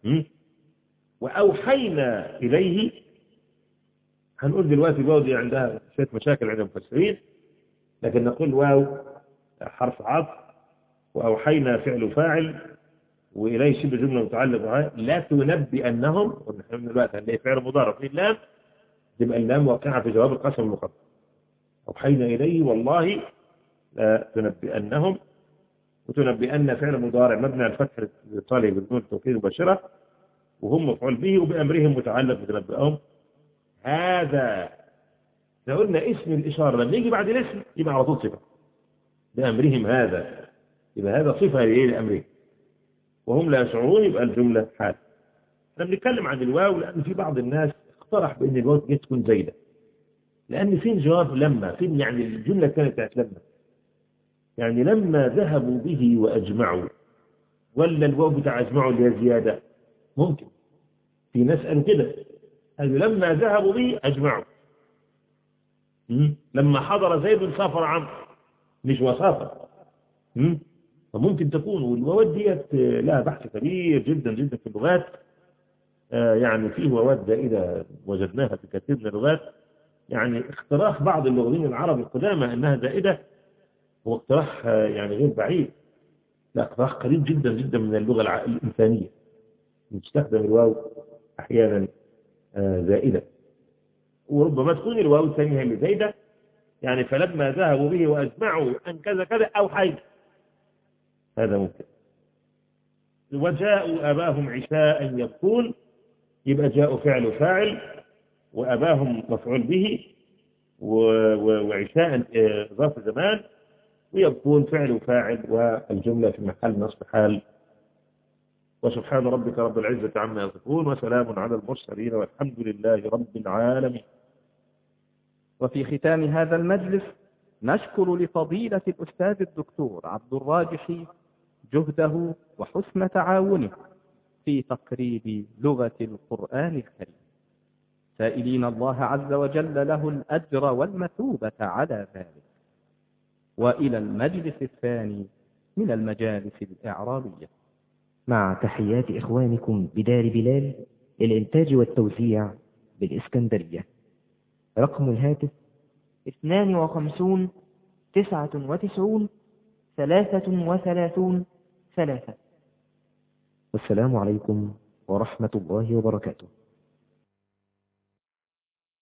وأوحينا إليه، هنقول دلوقتي واو دي عندها شوية مشاكل عند المفسرين، لكن نقول واو حرف عطف، وأوحينا فعل فاعل، وإليه شبه جملة متعلق بها. لا تنبئنهم، ونحن من الوقت هنلاقي فعل مضارع في اللام، تبقى اللام واقعة في جواب القسم المقدم. أوحينا إليه والله لا تنبئنهم، وتنبئن فعل مضارع مبني على الفتح الاتصالي بدون التوكيد مباشرة، وهم مفعول به، وبأمرهم متعلق بتنبئهم. هذا لو قلنا اسم الإشارة لما يجي بعد الاسم يبقى على طول صفة، بأمرهم هذا، يبقى هذا صفة لأمرهم وهم لا يشعرون، يبقى الجملة حال. احنا بنتكلم عن الواو لأن في بعض الناس اقترح بأن الواو تكون زايدة، لأن فين جواب لما، فين يعني الجملة كانت بتاعت لما، يعني لما ذهبوا به وأجمعوا، ولا الواو بتاع أجمعوا اللي هي زيادة. ممكن في ناس قالوا كده، قالوا لما ذهبوا به أجمعوا، لما حضر زيد سافر عمرو، مش وسافر. فممكن تكون، والواوات ديت لها بحث كبير جدا جدا في اللغات. آه يعني فيه واوات زائدة وجدناها في كثير من اللغات، يعني اقتراح بعض اللغويين العرب القدامى انها زائدة هو اقتراح آه يعني غير بعيد، لا اقتراح قريب جدا جدا من اللغة الإنسانية، تستخدم الواو احيانا آه زائدة، وربما تكون الواو الثانية اللي زايدة، يعني فلما ذهبوا به واجمعوا ان كذا كذا او حي، هذا ممكن. وجاءوا اباهم عشاء يبكون، يبقى جاءوا فعل فاعل، واباهم مفعول به، وعشاء ظرف زمان، ويبكون فعل فاعل، والجملة في محل نصب حال. وسبحان ربك رب العزة عما يصفون، وسلام على المرسلين، والحمد لله رب العالمين. وفي ختام هذا المجلس نشكر لفضيلة الأستاذ الدكتور عبد الراجح جهده وحسن تعاونه في تقريب لغة القرآن الكريم، سائلين الله عز وجل له الأجر والمثوبة على ذلك. وإلى المجلس الثاني من المجالس الإعرابية، مع تحيات إخوانكم بدار بلال للإنتاج والتوزيع بالإسكندرية. رقم الهاتف اثنان وخمسون تسعة وتسعون ثلاثة وثلاثون ثلاثة. والسلام عليكم ورحمة الله وبركاته.